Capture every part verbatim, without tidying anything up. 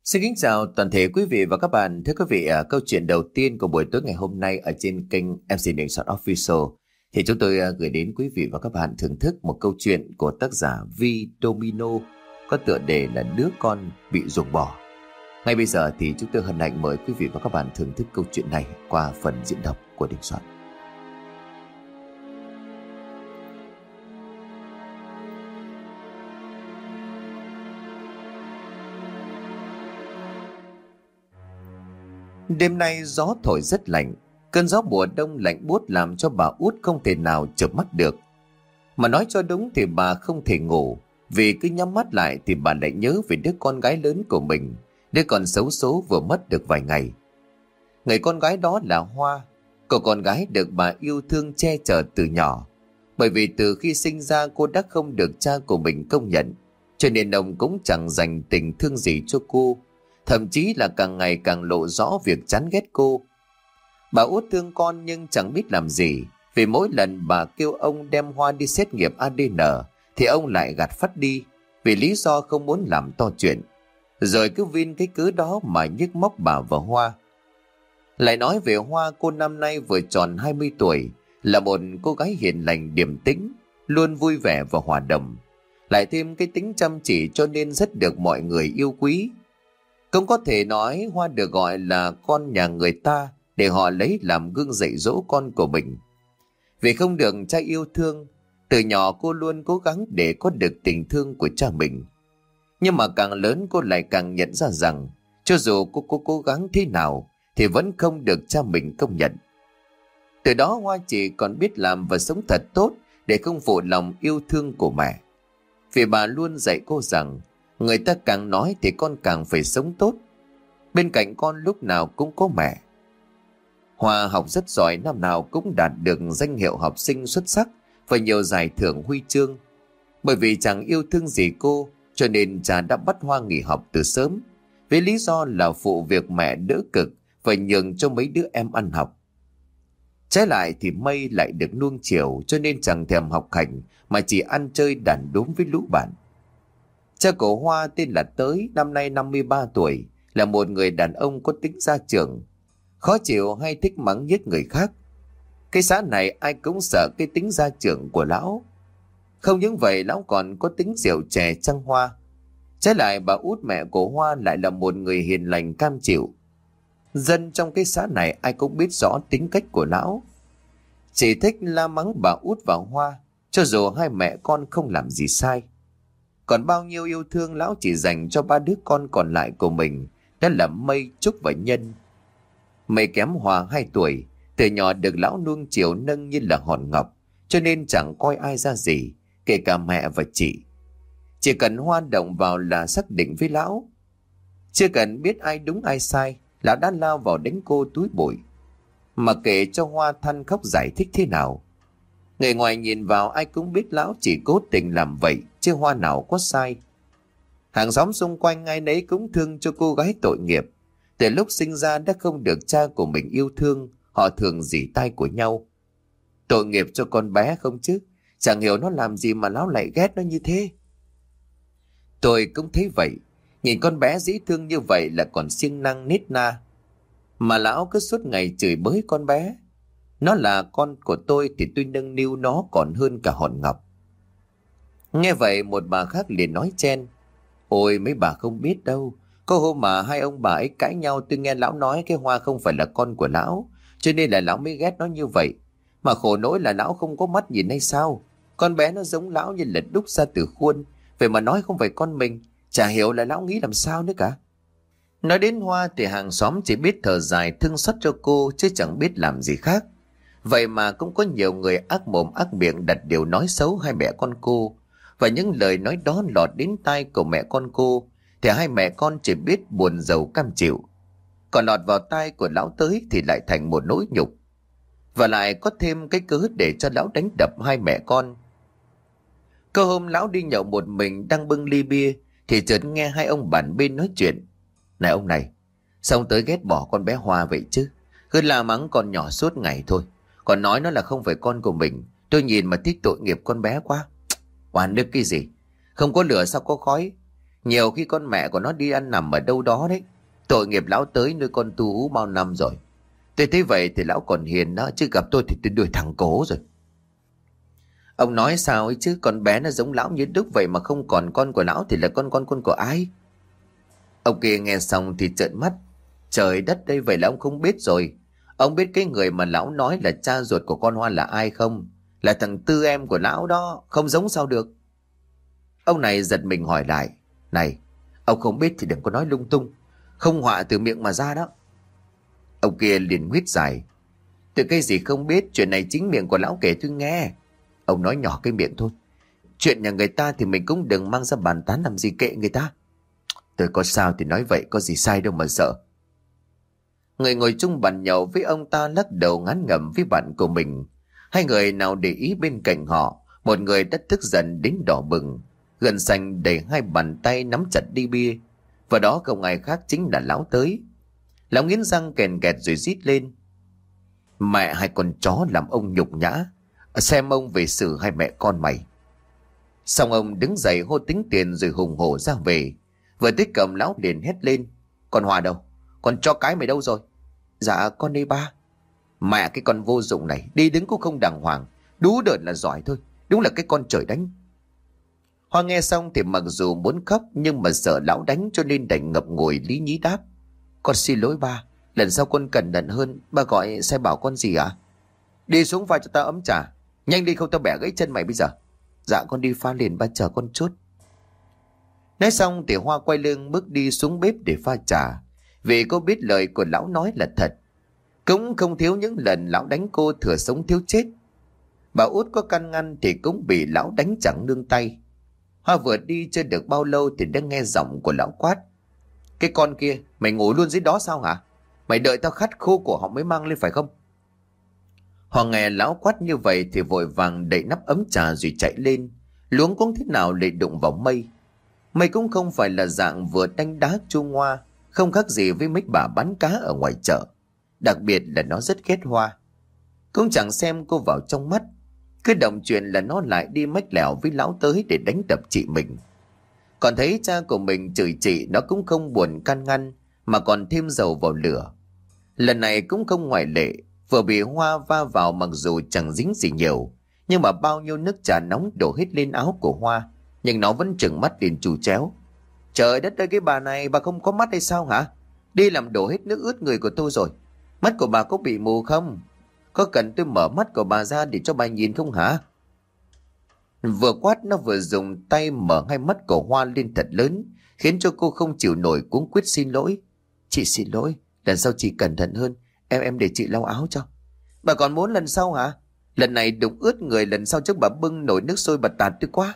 Xin kính chào toàn thể quý vị và các bạn. Thưa quý vị, à, câu chuyện đầu tiên của buổi tối ngày hôm nay ở trên kênh em xê Đình Soạn Official thì chúng tôi à, gửi đến quý vị và các bạn thưởng thức một câu chuyện của tác giả Vi Domino có tựa đề là Đứa con bị ruồng bỏ. Ngay bây giờ thì chúng tôi hân hạnh mời quý vị và các bạn thưởng thức câu chuyện này qua phần diễn đọc của Đình Soạn. Đêm nay gió thổi rất lạnh, cơn gió mùa đông lạnh buốt làm cho bà út không thể nào chợp mắt được. Mà nói cho đúng thì bà không thể ngủ, vì cứ nhắm mắt lại thì bà lại nhớ về đứa con gái lớn của mình, đứa con xấu số vừa mất được vài ngày. Người con gái đó là Hoa, cô con gái được bà yêu thương che chở từ nhỏ. Bởi vì từ khi sinh ra cô đã không được cha của mình công nhận, cho nên ông cũng chẳng dành tình thương gì cho cô. Thậm chí là càng ngày càng lộ rõ việc chán ghét cô. Bà út thương con nhưng chẳng biết làm gì, vì mỗi lần bà kêu ông đem Hoa đi xét nghiệm a đê en thì ông lại gạt phắt đi, vì lý do không muốn làm to chuyện. Rồi cứ vin cái cớ đó mà nhức móc bà và Hoa. Lại nói về Hoa, cô năm nay vừa tròn hai mươi tuổi, là một cô gái hiền lành điềm tĩnh, luôn vui vẻ và hòa đồng. Lại thêm cái tính chăm chỉ cho nên rất được mọi người yêu quý. Cũng có thể nói Hoa được gọi là con nhà người ta để họ lấy làm gương dạy dỗ con của mình. Vì không được cha yêu thương, từ nhỏ cô luôn cố gắng để có được tình thương của cha mình. Nhưng mà càng lớn cô lại càng nhận ra rằng cho dù cô có cố gắng thế nào thì vẫn không được cha mình công nhận. Từ đó Hoa chỉ còn biết làm và sống thật tốt để không phụ lòng yêu thương của mẹ. Vì bà luôn dạy cô rằng người ta càng nói thì con càng phải sống tốt. Bên cạnh con lúc nào cũng có mẹ. Hoa học rất giỏi, năm nào cũng đạt được danh hiệu học sinh xuất sắc và nhiều giải thưởng huy chương. Bởi vì chẳng yêu thương gì cô, cho nên cha đã bắt Hoa nghỉ học từ sớm, với lý do là phụ việc mẹ đỡ cực và nhường cho mấy đứa em ăn học. Trái lại thì Mây lại được nuông chiều, cho nên chẳng thèm học hành mà chỉ ăn chơi đàn đúm với lũ bạn. Cha của Hoa tên là Tới, năm nay năm mươi ba tuổi, là một người đàn ông có tính gia trưởng, khó chịu hay thích mắng nhiếc người khác. Cái xã này ai cũng sợ cái tính gia trưởng của lão. Không những vậy, lão còn có tính rượu chè trăng hoa. Trái lại bà út mẹ của Hoa lại là một người hiền lành cam chịu. Dân trong cái xã này ai cũng biết rõ tính cách của lão, chỉ thích la mắng bà út và Hoa, cho dù hai mẹ con không làm gì sai. Còn bao nhiêu yêu thương lão chỉ dành cho ba đứa con còn lại của mình, đó là Mây, Trúc và Nhân. Mây kém Hoa hai tuổi, từ nhỏ được lão nuông chiều nâng như là hòn ngọc, cho nên chẳng coi ai ra gì, kể cả mẹ và chị. Chỉ cần Hoa động vào là xác định với lão. Chưa cần biết ai đúng ai sai, lão đã lao vào đánh cô túi bụi. Mà kể cho Hoa than khóc giải thích thế nào, người ngoài nhìn vào ai cũng biết lão chỉ cố tình làm vậy, chứ Hoa nào có sai. Hàng xóm xung quanh ai nấy cũng thương cho cô gái tội nghiệp. Từ lúc sinh ra đã không được cha của mình yêu thương, họ thường rỉ tai của nhau. Tội nghiệp cho con bé không chứ, chẳng hiểu nó làm gì mà lão lại ghét nó như thế. Tôi cũng thấy vậy, nhìn con bé dễ thương như vậy là còn siêng năng nết na, mà lão cứ suốt ngày chửi bới con bé. Nó là con của tôi thì tôi nâng niu nó còn hơn cả hòn ngọc. Nghe vậy một bà khác liền nói chen: Ôi mấy bà không biết đâu, có hôm mà hai ông bà ấy cãi nhau, tôi nghe lão nói cái Hoa không phải là con của lão, cho nên là lão mới ghét nó như vậy. Mà khổ nỗi là lão không có mắt nhìn hay sao, con bé nó giống lão như là đúc ra từ khuôn, vậy mà nói không phải con mình, chả hiểu là lão nghĩ làm sao nữa cả. Nói đến Hoa thì hàng xóm chỉ biết thở dài thương xót cho cô, chứ chẳng biết làm gì khác. Vậy mà cũng có nhiều người ác mồm ác miệng đặt điều nói xấu hai mẹ con cô, và những lời nói đó lọt đến tai của mẹ con cô thì hai mẹ con chỉ biết buồn rầu cam chịu. Còn lọt vào tai của lão Tới thì lại thành một nỗi nhục, và lại có thêm cái cớ để cho lão đánh đập hai mẹ con. Có hôm lão đi nhậu một mình, đang bưng ly bia thì chợt nghe hai ông bàn bên nói chuyện: Này ông này, sao ông Tới ghét bỏ con bé Hoa vậy chứ? Cứ la mắng con nhỏ suốt ngày thôi, còn nói nó là không phải con của mình. Tôi nhìn mà thích tội nghiệp con bé quá. Oan nước cái gì, không có lửa sao có khói. Nhiều khi con mẹ của nó đi ăn nằm ở đâu đó đấy. Tội nghiệp lão tới nuôi con tu hú bao năm rồi. Tôi thấy vậy thì lão còn hiền đó, chứ gặp tôi thì tôi đuổi thẳng cố rồi. Ông nói sao ấy chứ, con bé nó giống lão như đúc vậy mà không còn con của lão thì là con con con của ai? Ông kia nghe xong thì trợn mắt. Trời đất đây, vậy là ông không biết rồi. Ông biết cái người mà lão nói là cha ruột của con Hoa là ai không? Là thằng Tư em của lão đó, không giống sao được. Ông này giật mình hỏi lại. Này, ông không biết thì đừng có nói lung tung. Không họa từ miệng mà ra đó. Ông kia liền huýt dài. Từ cái gì không biết, chuyện này chính miệng của lão kể tôi nghe. Ông nói nhỏ cái miệng thôi. Chuyện nhà người ta thì mình cũng đừng mang ra bàn tán làm gì, kệ người ta. Tôi có sao thì nói vậy, có gì sai đâu mà sợ. Người ngồi chung bàn nhậu với ông ta lắc đầu ngán ngẩm với bạn của mình. Hai người nào để ý bên cạnh họ, một người đã tức giận đến đỏ bừng, gân xanh đẩy hai bàn tay nắm chặt đi bia. Và đó không ai khác chính là lão tới. Lão nghiến răng kèn kẹt rồi rít lên. Mẹ hai con chó làm ông nhục nhã. Xem ông về xử hai mẹ con mày. Xong ông đứng dậy hô tính tiền rồi hùng hổ ra về. Vừa tới cầm lão liền hét lên. Con Hòa đâu? Con chó cái mày đâu rồi? Dạ con đây ba. Mẹ cái con vô dụng này, đi đứng cũng không đàng hoàng. Đú đợn là giỏi thôi. Đúng là cái con trời đánh. Hoa nghe xong thì mặc dù muốn khóc nhưng mà sợ lão đánh cho nên đành ngậm ngùi lý nhí đáp. Con xin lỗi ba. Lần sau con cẩn thận hơn. Ba gọi sai bảo con gì à? Đi xuống pha cho ta ấm trà. Nhanh đi không tao bẻ gãy chân mày bây giờ. Dạ con đi pha liền, ba chờ con chút. Nói xong thì Hoa quay lưng bước đi xuống bếp để pha trà. Vì cô biết lời của lão nói là thật. Cũng không thiếu những lần lão đánh cô thừa sống thiếu chết. Bà út có can ngăn thì cũng bị lão đánh chẳng nương tay. Hoa vừa đi chưa được bao lâu thì đã nghe giọng của lão quát. Cái con kia, mày ngủ luôn dưới đó sao hả? Mày đợi tao khát khô cổ họng mới mang lên phải không? Hoa nghe lão quát như vậy thì vội vàng đậy nắp ấm trà rồi chạy lên. Luống cũng thế nào lại đụng vào Mây. Mây cũng không phải là dạng vừa đánh đá chua ngoa, không khác gì với mấy bà bán cá ở ngoài chợ. Đặc biệt là nó rất ghét Hoa. Cũng chẳng xem cô vào trong mắt. Cứ động chuyện là nó lại đi mách lẻo với lão tới để đánh đập chị mình. Còn thấy cha của mình chửi chị, nó cũng không buồn can ngăn mà còn thêm dầu vào lửa. Lần này cũng không ngoại lệ. Vừa bị Hoa va vào mặc dù chẳng dính gì nhiều, nhưng mà bao nhiêu nước trà nóng đổ hết lên áo của Hoa, nhưng nó vẫn trừng mắt liền trù chéo. Trời đất ơi, cái bà này, bà không có mắt hay sao hả? Đi làm đổ hết nước ướt người của tôi rồi. Mắt của bà có bị mù không? Có cần tôi mở mắt của bà ra để cho bà nhìn không hả? Vừa quát nó vừa dùng tay mở hai mắt của Hoa lên thật lớn, khiến cho cô không chịu nổi cuống quýt xin lỗi. Chị xin lỗi, lần sau chị cẩn thận hơn. Em em để chị lau áo cho. Bà còn muốn lần sau hả? Lần này đụng ướt người, lần sau chắc bà bưng nồi nước sôi bà tạt tôi quá.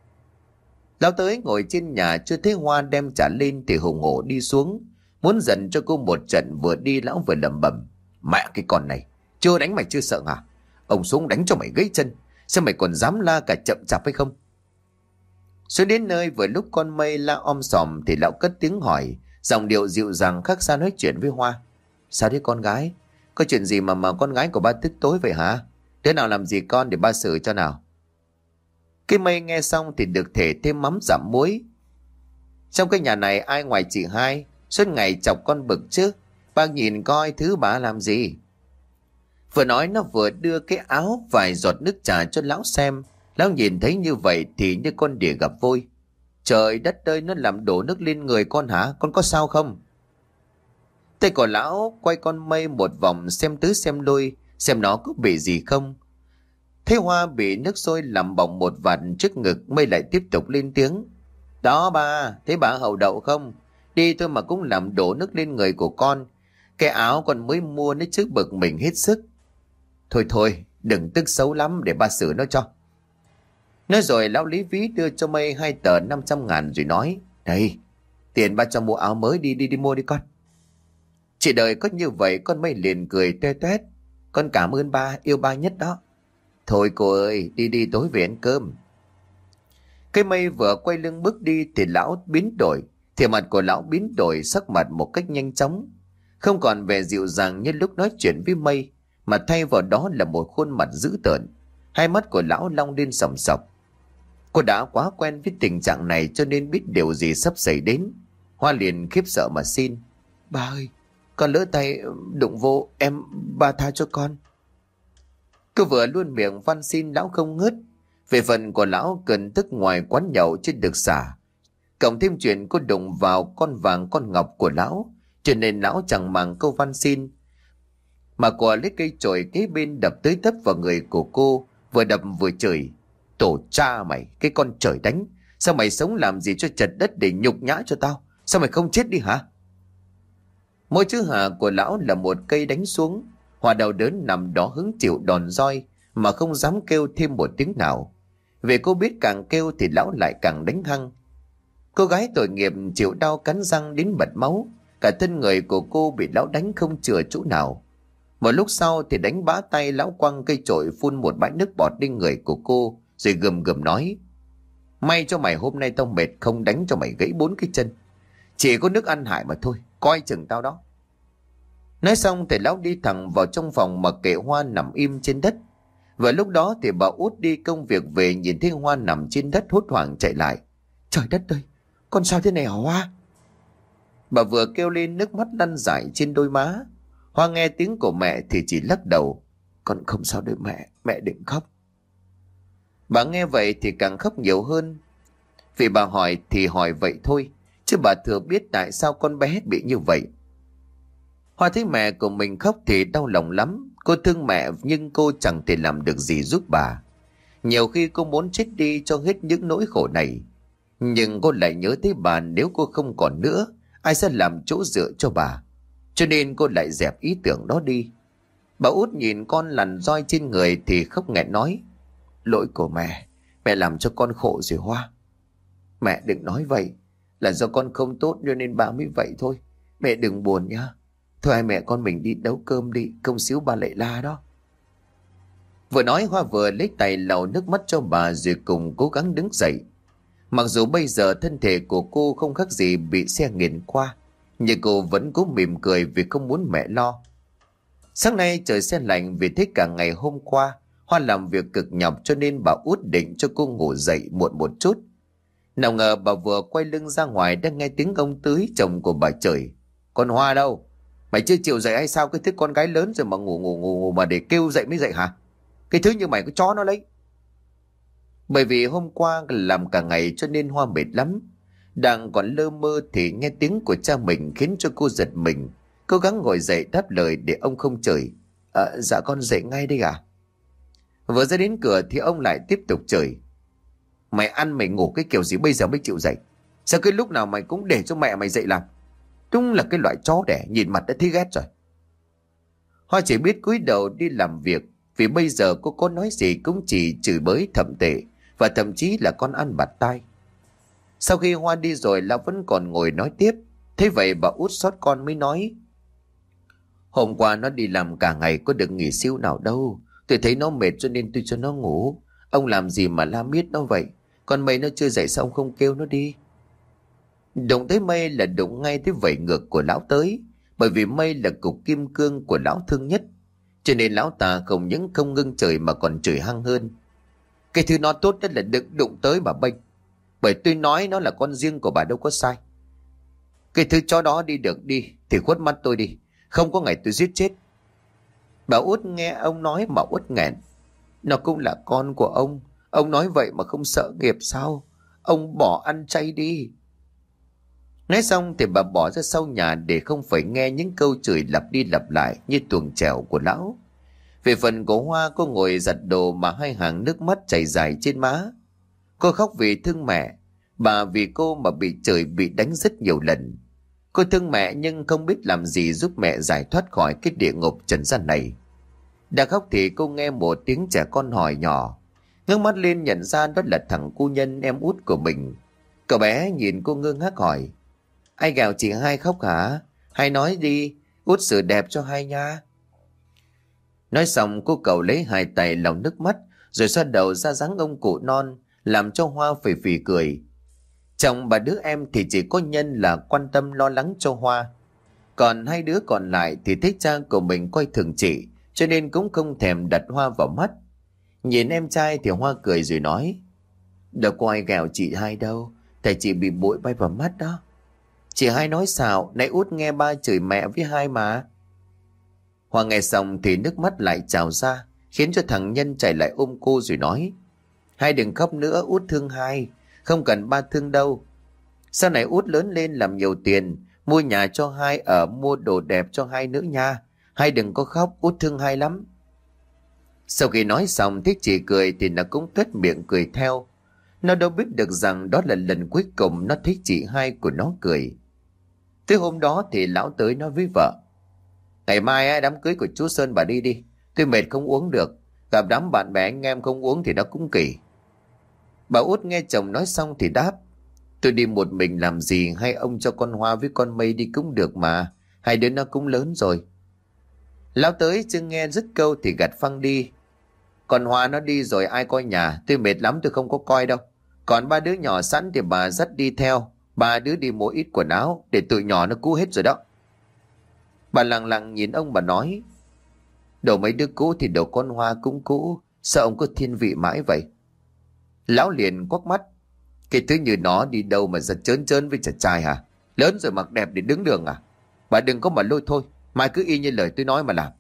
Lão tới ngồi trên nhà chưa thấy Hoa đem trả lên thì hùng hổ đi xuống, muốn dần cho cô một trận. Vừa đi lão vừa lẩm bẩm. Mẹ cái con này, chưa đánh mày chưa sợ hả? Ông xuống đánh cho mày gãy chân, xem mày còn dám la cả chậm chạp hay không. Xuống đến nơi vừa lúc con Mây la om sòm thì lão cất tiếng hỏi, giọng điệu dịu dàng khác xa nói chuyện với Hoa. Sao đấy con gái? Có chuyện gì mà mà con gái của ba tức tối vậy hả? Đứa nào làm gì con để ba xử cho nào? Cái Mây nghe xong thì được thể thêm mắm giảm muối. Trong cái nhà này ai ngoài chị hai suốt ngày chọc con bực chứ? Ba nhìn coi thứ bà làm gì. Vừa nói nó vừa đưa cái áo vài giọt nước trà cho lão xem. Lão nhìn thấy như vậy thì như con đỉa gặp vôi. Trời đất ơi, nó làm đổ nước lên người con hả? Con có sao không? Tay của lão quay con Mây một vòng xem tứ xem lui, xem nó có bị gì không. Thấy Hoa bị nước sôi làm bỏng một vạt trước ngực, Mây lại tiếp tục lên tiếng. Đó ba, thấy bà hậu đậu không? Đi thôi mà cũng làm đổ nước lên người của con. Cái áo con mới mua nó chứ bực mình hết sức. Thôi thôi, đừng tức xấu lắm để ba xử nó cho. Nói rồi lão lý ví đưa cho Mây hai tờ năm trăm ngàn rồi nói. Đây, tiền ba cho mua áo mới, đi đi đi mua đi con. Chị đợi có như vậy con Mây liền cười toe toét. Con cảm ơn ba, yêu ba nhất đó. Thôi cô ơi, đi đi tối về ăn cơm. Cái Mây vừa quay lưng bước đi thì lão biến đổi. Thì mặt của lão biến đổi sắc mặt một cách nhanh chóng. Không còn vẻ dịu dàng như lúc nói chuyện với Mây, mà thay vào đó là một khuôn mặt dữ tợn. Hai mắt của lão long lên sòng sọc. Cô đã quá quen với tình trạng này cho nên biết điều gì sắp xảy đến. Hoa liền khiếp sợ mà xin: "Ba ơi, con lỡ tay đụng vô, em ba tha cho con." Cô vừa luôn miệng van xin lão không ngớt. Về phần của lão cần tức ngoài quán nhậu chưa được xả, cộng thêm chuyện cô đụng vào con vàng con ngọc của lão, cho nên lão chẳng màng câu van xin, mà quả lấy cây chổi kế bên đập tới tấp vào người của cô, vừa đập vừa chửi: "Tổ cha mày, cái con trời đánh, sao mày sống làm gì cho chật đất để nhục nhã cho tao? Sao mày không chết đi hả?" Mỗi chữ hà của lão là một cây đánh xuống. Hoa đau đớn nằm đó hứng chịu đòn roi mà không dám kêu thêm một tiếng nào, vì cô biết càng kêu thì lão lại càng đánh hăng. Cô gái tội nghiệp chịu đau cắn răng đến bật máu, cả thân người của cô bị lão đánh không chừa chỗ nào. Một lúc sau thì đánh bã tay, lão quăng cây chổi phun một bãi nước bọt lên người của cô, rồi gầm gầm nói: "May cho mày hôm nay tao mệt không đánh cho mày gãy bốn cái chân. Chỉ có nước ăn hại mà thôi, coi chừng tao đó." Nói xong thì lão đi thẳng vào trong phòng mà kệ Hoa nằm im trên đất. Và lúc đó thì bà Út đi công việc về nhìn thấy Hoa nằm trên đất hốt hoảng chạy lại: "Trời đất ơi, con sao thế này hả Hoa?" Bà vừa kêu lên, nước mắt lăn rải trên đôi má. Hoa nghe tiếng của mẹ thì chỉ lắc đầu: "Con không sao đâu mẹ, mẹ đừng khóc." Bà nghe vậy thì càng khóc nhiều hơn. Vì bà hỏi thì hỏi vậy thôi, chứ bà thừa biết tại sao con bé bị như vậy. Hoa thấy mẹ của mình khóc thì đau lòng lắm. Cô thương mẹ nhưng cô chẳng thể làm được gì giúp bà. Nhiều khi cô muốn chết đi cho hết những nỗi khổ này, nhưng cô lại nhớ tới bà, nếu cô không còn nữa, ai sẽ làm chỗ dựa cho bà. Cho nên cô lại dẹp ý tưởng đó đi. Bà Út nhìn con lằn roi trên người thì khóc nghẹn nói: "Lỗi của mẹ, mẹ làm cho con khổ rồi Hoa." "Mẹ đừng nói vậy, là do con không tốt cho nên bà mới vậy thôi. Mẹ đừng buồn nhá. Thôi hai mẹ con mình đi nấu cơm đi, không xíu bà lại la đó." Vừa nói Hoa vừa lấy tay lau nước mắt cho bà rồi cùng cố gắng đứng dậy. Mặc dù bây giờ thân thể của cô không khác gì bị xe nghiền qua, nhưng cô vẫn cố mỉm cười vì không muốn mẹ lo. Sáng nay trời se lạnh vì thế cả ngày hôm qua Hoa làm việc cực nhọc, cho nên bà Út định cho cô ngủ dậy muộn một chút. Nào ngờ bà vừa quay lưng ra ngoài đã nghe tiếng ông Tưới, chồng của bà chửi: "Con Hoa đâu? Mày chưa chịu dậy hay sao? Cái thứ con gái lớn rồi mà ngủ ngủ ngủ, ngủ mà để kêu dậy mới dậy hả? Cái thứ như mày có chó nó lấy." Bởi vì hôm qua làm cả ngày cho nên Hoa mệt lắm. Đang còn lơ mơ thì nghe tiếng của cha mình khiến cho cô giật mình. Cố gắng ngồi dậy đáp lời để ông không chửi: "À, dạ con dậy ngay đây à." Vừa ra đến cửa thì ông lại tiếp tục chửi: "Mày ăn mày ngủ cái kiểu gì bây giờ mới chịu dậy? Sao cái lúc nào mày cũng để cho mẹ mày dậy làm? Đúng là cái loại chó đẻ, nhìn mặt đã thấy ghét rồi." Hoa chỉ biết cúi đầu đi làm việc, vì bây giờ cô có nói gì cũng chỉ chửi bới thậm tệ, và thậm chí là con ăn bạt tai. Sau khi Hoa đi rồi, lão vẫn còn ngồi nói tiếp. Thế vậy bà Út xót con mới nói: "Hôm qua nó đi làm cả ngày có được nghỉ xíu nào đâu. Tôi thấy nó mệt cho nên tôi cho nó ngủ. Ông làm gì mà la miết nó vậy? Con Mây nó chưa dậy sao ông không kêu nó đi?" Đụng tới Mây là đụng ngay tới vẩy ngược của lão tới. Bởi vì Mây là cục kim cương của lão thương nhất, cho nên lão ta không những không ngưng trời mà còn chửi hăng hơn: "Cái thứ nó tốt nhất là đừng đụng tới bà Bênh. Bởi tôi nói nó là con riêng của bà đâu có sai. Cái thứ chó đó đi được đi thì khuất mắt tôi đi, không có ngày tôi giết chết." Bà Út nghe ông nói mà uất nghẹn. Nó cũng là con của ông. Ông nói vậy mà không sợ nghiệp sao? Ông bỏ ăn chay đi. Nói xong thì bà bỏ ra sau nhà để không phải nghe những câu chửi lặp đi lặp lại như tuồng chèo của lão. Về phần của Hoa, cô ngồi giặt đồ mà hai hàng nước mắt chảy dài trên má. Cô khóc vì thương mẹ, bà vì cô mà bị chửi bị đánh rất nhiều lần. Cô thương mẹ nhưng không biết làm gì giúp mẹ giải thoát khỏi cái địa ngục trần gian này. Đang khóc thì cô nghe một tiếng trẻ con hỏi nhỏ. Ngước mắt lên nhận ra đó là thằng cu Nhân, em út của mình. Cậu bé nhìn cô ngơ ngác hỏi: "Ai gào chị hai khóc hả? Hai nói đi, út sửa đẹp cho hai nha." Nói xong cô cậu lấy hai tay lau nước mắt, rồi xoa đầu ra dáng ông cụ non, làm cho Hoa phì phì cười. Chồng bà đứa em thì chỉ có Nhân là quan tâm lo lắng cho Hoa. Còn hai đứa còn lại thì thấy cha của mình coi thường chị, cho nên cũng không thèm đặt Hoa vào mắt. Nhìn em trai thì Hoa cười rồi nói: Đâu có ai ghẹo chị hai đâu. Tại chị bị bụi bay vào mắt đó. Chị hai nói xạo, nãy út nghe ba chửi mẹ với hai mà. Hoa nghe xong thì nước mắt lại trào ra, khiến cho thằng Nhân chạy lại ôm cô rồi nói: Hai đừng khóc nữa, út thương hai. Không cần ba thương đâu. Sau này út lớn lên làm nhiều tiền, mua nhà cho hai ở, mua đồ đẹp cho hai nữa nha. Hai đừng có khóc, út thương hai lắm. Sau khi nói xong Thiết chỉ cười thì nó cũng tuét miệng cười theo. Nó đâu biết được rằng đó là lần cuối cùng nó thấy chị hai của nó cười. Tới hôm đó thì lão tới nói với vợ: Ngày mai đám cưới của chú Sơn bà đi đi. Tôi mệt không uống được. Gặp đám bạn bè anh em không uống thì nó cũng kỳ. Bà Út nghe chồng nói xong thì đáp: Tôi đi một mình làm gì, hay ông cho con Hoa với con Mây đi cũng được mà. Hai đứa nó cũng lớn rồi. Lão tới chưa nghe dứt câu thì gạt phăng đi: Con Hoa nó đi rồi ai coi nhà, tôi mệt lắm tôi không có coi đâu. Còn ba đứa nhỏ sẵn thì bà dắt đi theo. Ba đứa đi mua ít quần áo, để tụi nhỏ nó cũ hết rồi đó. Bà lặng lặng nhìn ông bà nói: Đồ mấy đứa cũ thì đồ con Hoa cũng cũ. Sao ông có thiên vị mãi vậy? Lão liền quắc mắt: Cái thứ như nó đi đâu mà ra trớn trớn với chả trai hả? Lớn rồi mặc đẹp để đứng đường à? Bà đừng có mà lôi thôi, mai cứ y như lời tôi nói mà làm.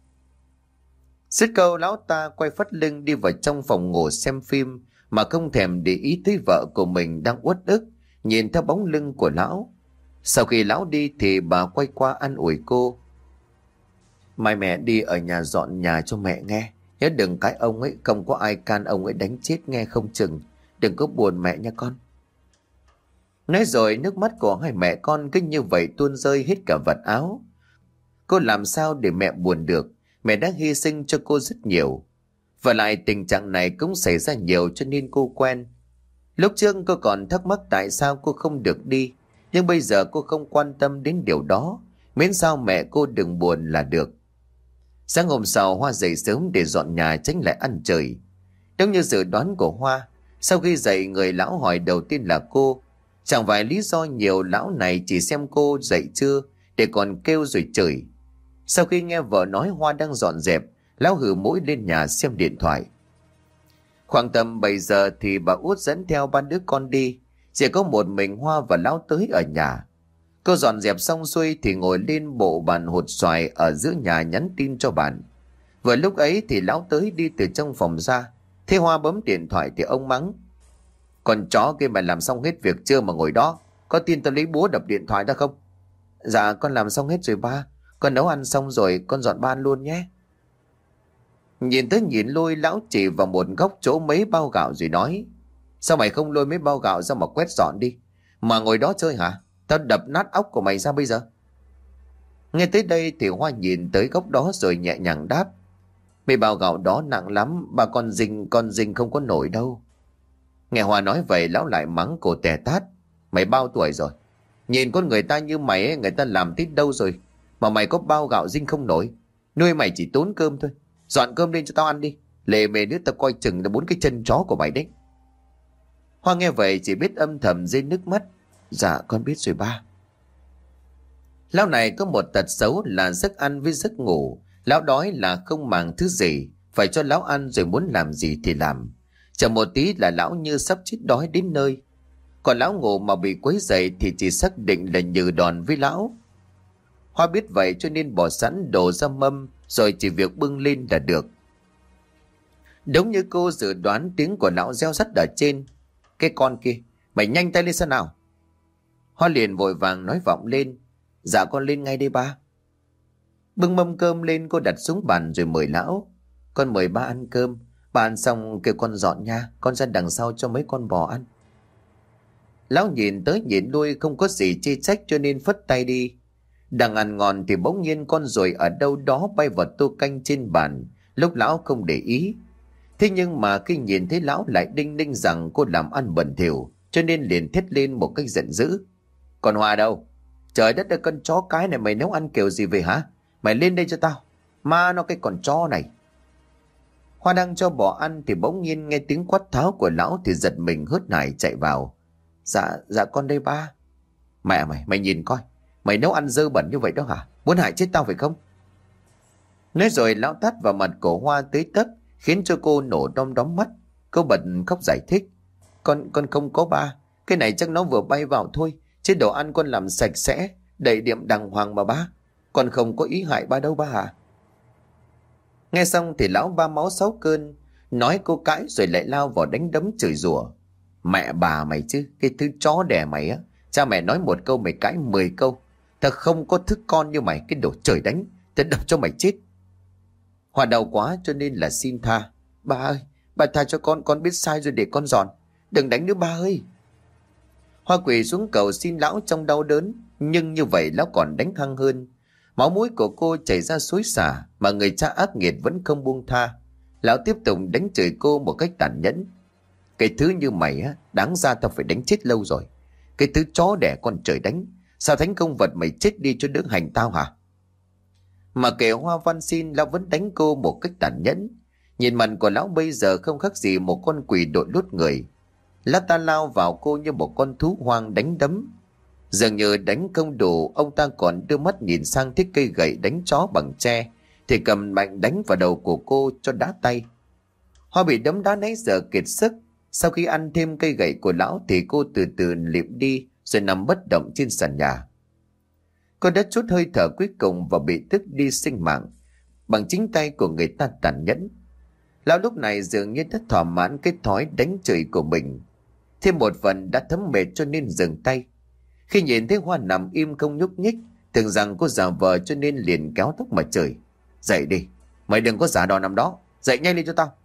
Dứt câu lão ta quay phắt lưng đi vào trong phòng ngủ xem phim, mà không thèm để ý tới vợ của mình đang uất ức nhìn theo bóng lưng của lão. Sau khi lão đi thì bà quay qua an ủi cô: Mai mẹ đi ở nhà dọn nhà cho mẹ nghe. Nhớ đừng cái ông ấy, không có ai can ông ấy đánh chết nghe không chừng. Đừng có buồn mẹ nha con. Nói rồi nước mắt của hai mẹ con cứ như vậy tuôn rơi hết cả vạt áo. Cô làm sao để mẹ buồn được? Mẹ đã hy sinh cho cô rất nhiều. Và lại tình trạng này cũng xảy ra nhiều cho nên cô quen. Lúc trước cô còn thắc mắc tại sao cô không được đi. Nhưng bây giờ cô không quan tâm đến điều đó. Miễn sao mẹ cô đừng buồn là được. Sáng hôm sau Hoa dậy sớm để dọn nhà tránh lại ăn trời. Đúng như dự đoán của Hoa, sau khi dậy người lão hỏi đầu tiên là cô. Chẳng phải lý do nhiều lão này chỉ xem cô dậy chưa để còn kêu rồi chửi. Sau khi nghe vợ nói Hoa đang dọn dẹp, lão hừ mũi lên nhà xem điện thoại. Khoảng tầm bảy giờ thì bà Út dẫn theo ba đứa con đi. Chỉ có một mình Hoa và lão tới ở nhà. Cô dọn dẹp xong xuôi thì ngồi lên bộ bàn hột xoài ở giữa nhà nhắn tin cho bạn. Vừa lúc ấy thì lão tới đi từ trong phòng ra. Thế Hoa bấm điện thoại thì ông mắng: Con chó kia mày làm xong hết việc chưa mà ngồi đó? Có tin tao lấy búa đập điện thoại đó không? Dạ con làm xong hết rồi ba. Con nấu ăn xong rồi, con dọn ban luôn nhé. Nhìn tới nhìn lui lão chỉ vào một góc chỗ mấy bao gạo rồi nói: Sao mày không lôi mấy bao gạo ra mà quét dọn đi? Mà ngồi đó chơi hả? Tao đập nát óc của mày ra bây giờ. Nghe tới đây thì Hoa nhìn tới góc đó rồi nhẹ nhàng đáp: Mấy bao gạo đó nặng lắm, bà con Dinh con Dinh không có nổi đâu. Nghe Hoa nói vậy lão lại mắng cô tè tát: Mày bao tuổi rồi? Nhìn con người ta như mày ấy, người ta làm tít đâu rồi mà mày có bao gạo Dinh không nổi? Nuôi mày chỉ tốn cơm thôi. Dọn cơm lên cho tao ăn đi. Lề mề nữa tao coi chừng là bốn cái chân chó của mày đấy. Hoa nghe vậy chỉ biết âm thầm rơi nước mắt. Dạ con biết rồi ba. Lão này có một tật xấu là giấc ăn với giấc ngủ. Lão đói là không màng thứ gì, phải cho lão ăn rồi muốn làm gì thì làm. Chờ một tí là lão như sắp chết đói đến nơi. Còn lão ngủ mà bị quấy dậy thì chỉ xác định là nhừ đòn với lão. Hoa biết vậy cho nên bỏ sẵn đồ ra mâm rồi chỉ việc bưng lên là được. Đúng như cô dự đoán, tiếng của lão reo rắt ở trên: Cái con kia, mày nhanh tay lên xem nào. Hoa liền vội vàng nói vọng lên: Dạ con lên ngay đây ba. Bưng mâm cơm lên cô đặt xuống bàn rồi mời lão: Con mời ba ăn cơm. Ba ăn xong kêu con dọn nha, con ra đằng sau cho mấy con bò ăn. Lão nhìn tới nhìn lui không có gì chê trách cho nên phất tay đi. Đang ăn ngon thì bỗng nhiên con ruồi ở đâu đó bay vào tô canh trên bàn, lúc lão không để ý. Thế nhưng mà khi nhìn thấy lão lại đinh ninh rằng cô làm ăn bẩn thỉu, cho nên liền thét lên một cách giận dữ: Còn Hoa đâu? Trời đất ơi, con chó cái này mày nấu ăn kiểu gì vậy hả? Mày lên đây cho tao. Ma nó cái con chó này. Hoa đang cho bò ăn thì bỗng nhiên nghe tiếng quát tháo của lão thì giật mình hớt hải chạy vào. Dạ, dạ con đây ba. Mẹ mày, mày nhìn coi. Mày nấu ăn dơ bẩn như vậy đó hả? Muốn hại chết tao phải không? Nói rồi lão tát vào mặt của Hoa tới tấp, khiến cho cô nổ đom đóm mắt. Cô bật khóc giải thích: con con không có ba. Cái này chắc nó vừa bay vào thôi. Chứ đồ ăn con làm sạch sẽ, đầy điểm đàng hoàng mà ba. Con không có ý hại ba đâu ba à. Nghe xong thì lão ba máu sáu cơn, nói cô cãi rồi lại lao vào đánh đấm chửi rủa. Mẹ bà mày chứ, cái thứ chó đẻ mày á. Cha mẹ nói một câu mày cãi mười câu. Tao không có thức con như mày, cái đồ trời đánh. Tao đập cho mày chết. Hoa đau quá cho nên là xin tha. Ba ơi, ba tha cho con, con biết sai rồi để con dọn. Đừng đánh nữa ba ơi. Hoa quỳ xuống cầu xin lão trong đau đớn, nhưng như vậy lão còn đánh hăng hơn. Máu mũi của cô chảy ra xối xả, mà người cha ác nghiệt vẫn không buông tha. Lão tiếp tục đánh chửi cô một cách tàn nhẫn. Cái thứ như mày á, đáng ra tao phải đánh chết lâu rồi. Cái thứ chó đẻ con trời đánh. Sao thánh công vật mày chết đi cho đỡ hành tao hả? Mà kể Hoa van xin, lão vẫn đánh cô một cách tàn nhẫn. Nhìn mặt của lão bây giờ không khác gì một con quỷ đội lốt người. Lão ta lao vào cô như một con thú hoang đánh đấm. Dường như đánh không đủ, ông ta còn đưa mắt nhìn sang thiết cây gậy đánh chó bằng tre, thì cầm mạnh đánh vào đầu của cô cho đá tay. Hoa bị đấm đá nãy giờ kiệt sức. Sau khi ăn thêm cây gậy của lão thì cô từ từ lịm đi, rồi nằm bất động trên sàn nhà. Cô đã chút hơi thở cuối cùng và bị tức đi sinh mạng bằng chính tay của người ta tàn nhẫn. Lão lúc này dường như đã thỏa mãn cái thói đánh chửi của mình. Thêm một phần đã thấm mệt cho nên dừng tay. Khi nhìn thấy Hoa nằm im không nhúc nhích, tưởng rằng cô giả vờ cho nên liền kéo tóc mà chửi. Dậy đi, mày đừng có giả đò nằm đó, dậy nhanh lên cho tao.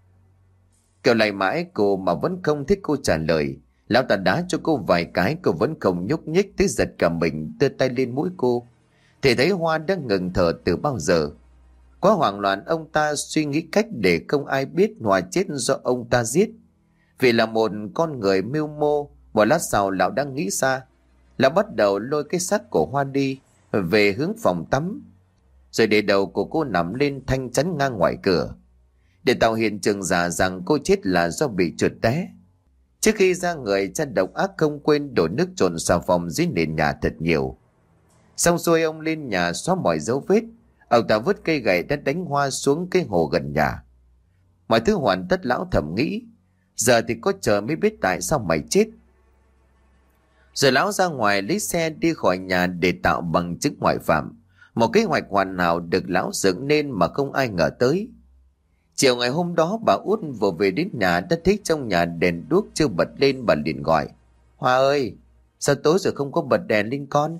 Kêu lại mãi cô mà vẫn không thích cô trả lời. Lão ta đá cho cô vài cái, cô vẫn không nhúc nhích, tới giật cả mình đưa tay lên mũi cô. Thì thấy Hoa đã ngừng thở từ bao giờ. Quá hoảng loạn, ông ta suy nghĩ cách để không ai biết Hoa chết do ông ta giết. Vì là một con người mưu mô, một lát sau lão đã nghĩ ra. Lão bắt đầu lôi cái xác của Hoa đi về hướng phòng tắm, rồi để đầu của cô nằm lên thanh chắn ngang ngoài cửa, để tạo hiện trường giả rằng cô chết là do bị trượt té. Trước khi ra người, cha độc ác không quên đổ nước trộn xà phòng dưới nền nhà thật nhiều. Xong xuôi ông lên nhà xóa mọi dấu vết. Ông ta vứt cây gậy đã đánh Hoa xuống cái hồ gần nhà. Mọi thứ hoàn tất, lão thầm nghĩ, giờ thì có chờ mới biết tại sao mày chết. Rồi lão ra ngoài lấy xe đi khỏi nhà để tạo bằng chứng ngoại phạm. Một kế hoạch hoàn hảo được lão dựng nên mà không ai ngờ tới. Chiều ngày hôm đó, bà Út vừa về đến nhà đã thấy trong nhà đèn đuốc chưa bật lên. Bà liền gọi, Hoa ơi, sao tối rồi không có bật đèn lên con?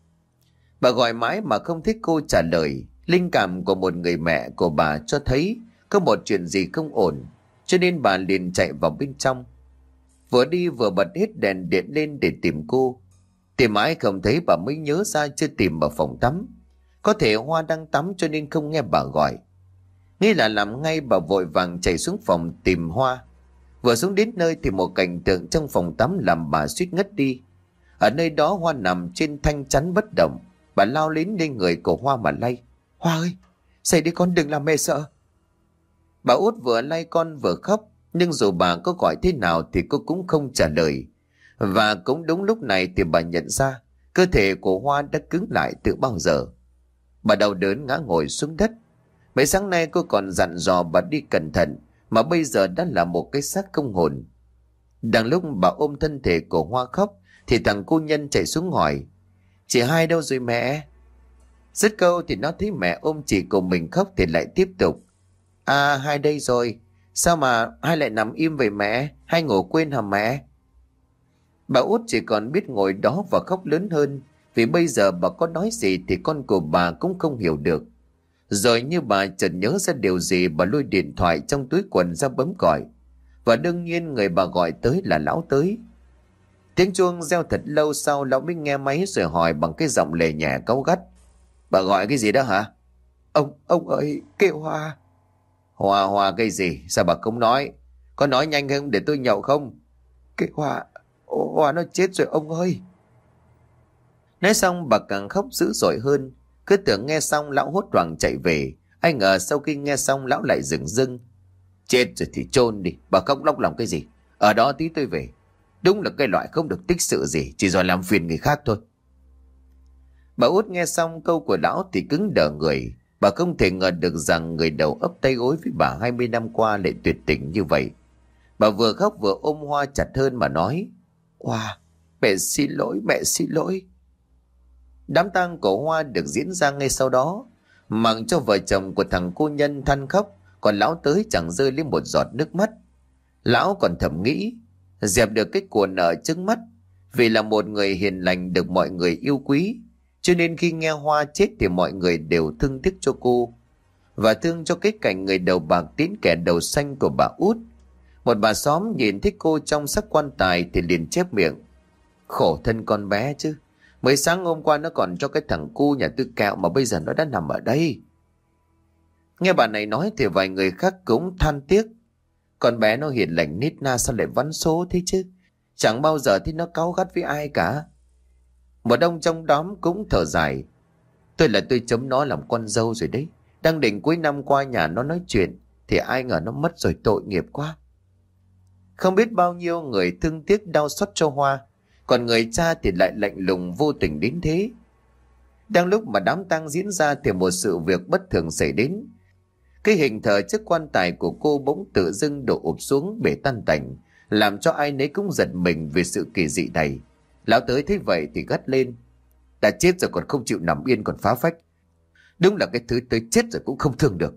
Bà gọi mãi mà không thích cô trả lời. Linh cảm của một người mẹ của bà cho thấy có một chuyện gì không ổn, cho nên bà liền chạy vào bên trong. Vừa đi vừa bật hết đèn điện lên để tìm cô. Tìm mãi không thấy, bà mới nhớ ra chưa tìm ở phòng tắm. Có thể Hoa đang tắm cho nên không nghe bà gọi. Nghĩ là làm ngay, bà vội vàng chạy xuống phòng tìm Hoa. Vừa xuống đến nơi thì một cảnh tượng trong phòng tắm làm bà suýt ngất đi. Ở nơi đó Hoa nằm trên thanh chắn bất động. Bà lao đến lên người của Hoa mà lay. Hoa ơi, dậy đi con, đừng làm mẹ sợ. Bà Út vừa lay con vừa khóc, nhưng dù bà có gọi thế nào thì cô cũng không trả lời. Và cũng đúng lúc này thì bà nhận ra cơ thể của Hoa đã cứng lại từ bao giờ. Bà đau đớn ngã ngồi xuống đất. Mấy sáng nay cô còn dặn dò bà đi cẩn thận, mà bây giờ đã là một cái xác không hồn. Đang lúc bà ôm thân thể của Hoa khóc thì thằng cô Nhân chạy xuống hỏi, chị Hai đâu rồi mẹ? Dứt câu thì nó thấy mẹ ôm chị của mình khóc thì lại tiếp tục, à Hai đây rồi. Sao mà Hai lại nằm im vậy mẹ? Hai ngủ quên hả mẹ? Bà Út chỉ còn biết ngồi đó và khóc lớn hơn, vì bây giờ bà có nói gì thì con của bà cũng không hiểu được. Rồi như bà chợt nhớ ra điều gì, bà lôi điện thoại trong túi quần ra bấm gọi. Và đương nhiên người bà gọi tới là lão tới. Tiếng chuông reo thật lâu sau lão mới nghe máy rồi hỏi bằng cái giọng lè nhẹ cáu gắt, bà gọi cái gì đó hả? Ông, ông ơi, kêu Hoa. Hoa, Hoa cái gì? Sao bà không nói? Có nói nhanh hơn để tôi nhậu không? Cái Hoa, Hoa nó chết rồi ông ơi. Nói xong bà càng khóc dữ dội hơn. Cứ tưởng nghe xong lão hốt hoảng chạy về. Ai ngờ sau khi nghe xong lão lại dừng dưng. Chết rồi thì chôn đi, bà khóc lóc làm cái gì? Ở đó tí tôi về. Đúng là cái loại không được tích sự gì, chỉ rồi làm phiền người khác thôi. Bà Út nghe xong câu của lão thì cứng đờ người. Bà không thể ngờ được rằng người đầu ấp tay gối với bà hai mươi năm qua lại tuyệt tình như vậy. Bà vừa khóc vừa ôm Hoa chặt hơn mà nói: Hoa, mẹ xin lỗi, mẹ xin lỗi. Đám tang của Hoa được diễn ra ngay sau đó, mặc cho vợ chồng của thằng cô Nhân than khóc, còn lão tới chẳng rơi lên một giọt nước mắt. Lão còn thầm nghĩ dẹp được cái của nợ trước mắt, vì là một người hiền lành được mọi người yêu quý, cho nên khi nghe Hoa chết thì mọi người đều thương tiếc cho cô, và thương cho cái cảnh người đầu bạc tiến kẻ đầu xanh của bà út. Một bà xóm nhìn thấy cô trong xác quan tài thì liền chép miệng: Khổ thân con bé chứ, mới sáng hôm qua nó còn cho cái thằng cu nhà Tư kẹo mà bây giờ nó đã nằm ở đây. Nghe bà này nói thì vài người khác cũng than tiếc: Con bé nó hiền lành nít na sao lại vắn số thế chứ, chẳng bao giờ thấy nó cáu gắt với ai cả. Một ông trong đám cũng thở dài: Tôi là tôi chấm nó làm con dâu rồi đấy, đang định cuối năm qua nhà nó nói chuyện thì ai ngờ nó mất rồi, tội nghiệp quá. Không biết bao nhiêu người thương tiếc đau xót cho Hoa, còn người cha thì lại lạnh lùng vô tình đến thế. Đang lúc mà đám tang diễn ra thì một sự việc bất thường xảy đến. Cái hình thờ chiếc quan tài của cô bỗng tự dưng đổ ụp xuống bể tan tành, làm cho ai nấy cũng giật mình về sự kỳ dị này. Lão tới thấy vậy thì gắt lên: Đã chết rồi còn không chịu nằm yên, còn phá phách. Đúng là cái thứ tới chết rồi cũng không thương được.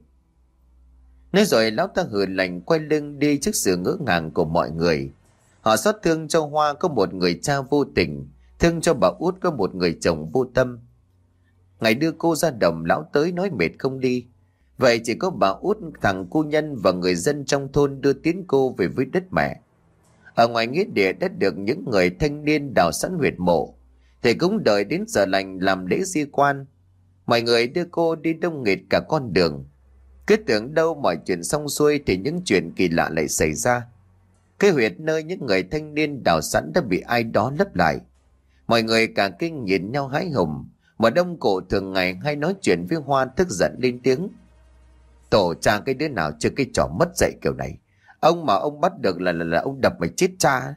Nói rồi lão ta hừ lạnh quay lưng đi trước sự ngỡ ngàng của mọi người. Họ xót thương cho Hoa có một người cha vô tình, thương cho bà út có một người chồng vô tâm. Ngày đưa cô ra đồng, lão tới nói mệt không đi. Vậy chỉ có bà út, thằng cu Nhân và người dân trong thôn đưa tiến cô về với đất mẹ. Ở ngoài nghĩa địa đã được những người thanh niên đào sẵn huyệt mộ, thì cũng đợi đến giờ lành làm lễ di quan. Mọi người đưa cô đi đông nghịt cả con đường. Cứ tưởng đâu mọi chuyện xong xuôi thì những chuyện kỳ lạ lại xảy ra. Cái huyệt nơi những người thanh niên đào sẵn đã bị ai đó lấp lại. Mọi người cả kinh nhìn nhau hái hùng. Mà đông cổ thường ngày hay nói chuyện với Hoa tức giận lên tiếng: Tổ cha cái đứa nào chơi cái trò mất dạy kiểu này, ông mà ông bắt được là là, là ông đập mày chết cha.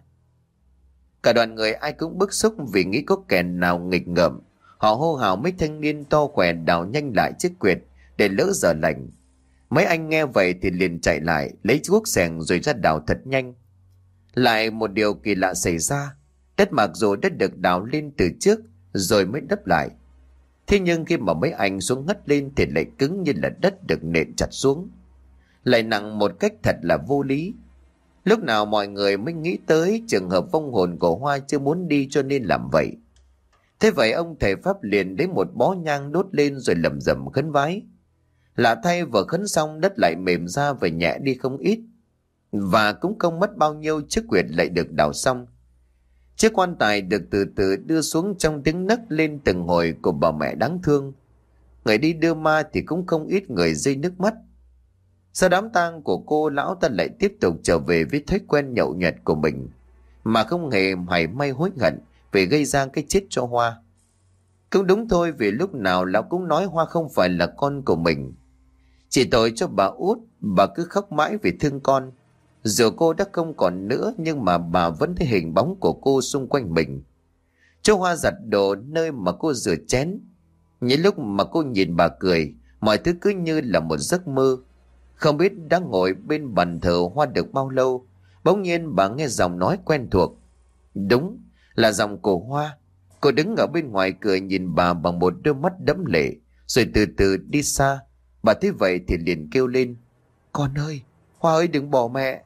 Cả đoàn người ai cũng bức xúc vì nghĩ có kẻ nào nghịch ngợm. Họ hô hào mấy thanh niên to khỏe đào nhanh lại chiếc quyệt để lỡ giờ lành. Mấy anh nghe vậy thì liền chạy lại lấy cuốc xẻng rồi ra đào thật nhanh. Lại một điều kỳ lạ xảy ra: đất mặc dù đã được đào lên từ trước rồi mới đắp lại, thế nhưng khi mà mấy anh xuống ngất lên thì lại cứng như là đất được nện chặt xuống, lại nặng một cách thật là vô lý. Lúc nào mọi người mới nghĩ tới trường hợp vong hồn của Hoa chưa muốn đi cho nên làm vậy. Thế vậy ông thầy pháp liền lấy một bó nhang đốt lên rồi lẩm rẩm khấn vái. Lạ thay vừa khấn xong đất lại mềm ra và nhẹ đi không ít, và cũng không mất bao nhiêu chiếc quyệt lại được đào xong. Chiếc quan tài được từ từ đưa xuống trong tiếng nấc lên từng hồi của bà mẹ đáng thương. Người đi đưa ma thì cũng không ít người rơi nước mắt. Sau đám tang của cô, lão ta lại tiếp tục trở về với thói quen nhậu nhẹt của mình, mà không hề mảy may hối hận về gây ra cái chết cho Hoa. Cũng đúng thôi, vì lúc nào lão cũng nói Hoa không phải là con của mình. Chỉ tội cho bà út, bà cứ khóc mãi vì thương con. Dù cô đã không còn nữa nhưng mà bà vẫn thấy hình bóng của cô xung quanh mình. Chỗ Hoa giặt đồ nơi mà cô rửa chén. Những lúc mà cô nhìn bà cười, mọi thứ cứ như là một giấc mơ. Không biết đã ngồi bên bàn thờ Hoa được bao lâu, bỗng nhiên bà nghe giọng nói quen thuộc. Đúng là giọng của Hoa. Cô đứng ở bên ngoài cửa nhìn bà bằng một đôi mắt đẫm lệ, rồi từ từ đi xa. Bà thấy vậy thì liền kêu lên: Con ơi, Hoa ơi, đừng bỏ mẹ.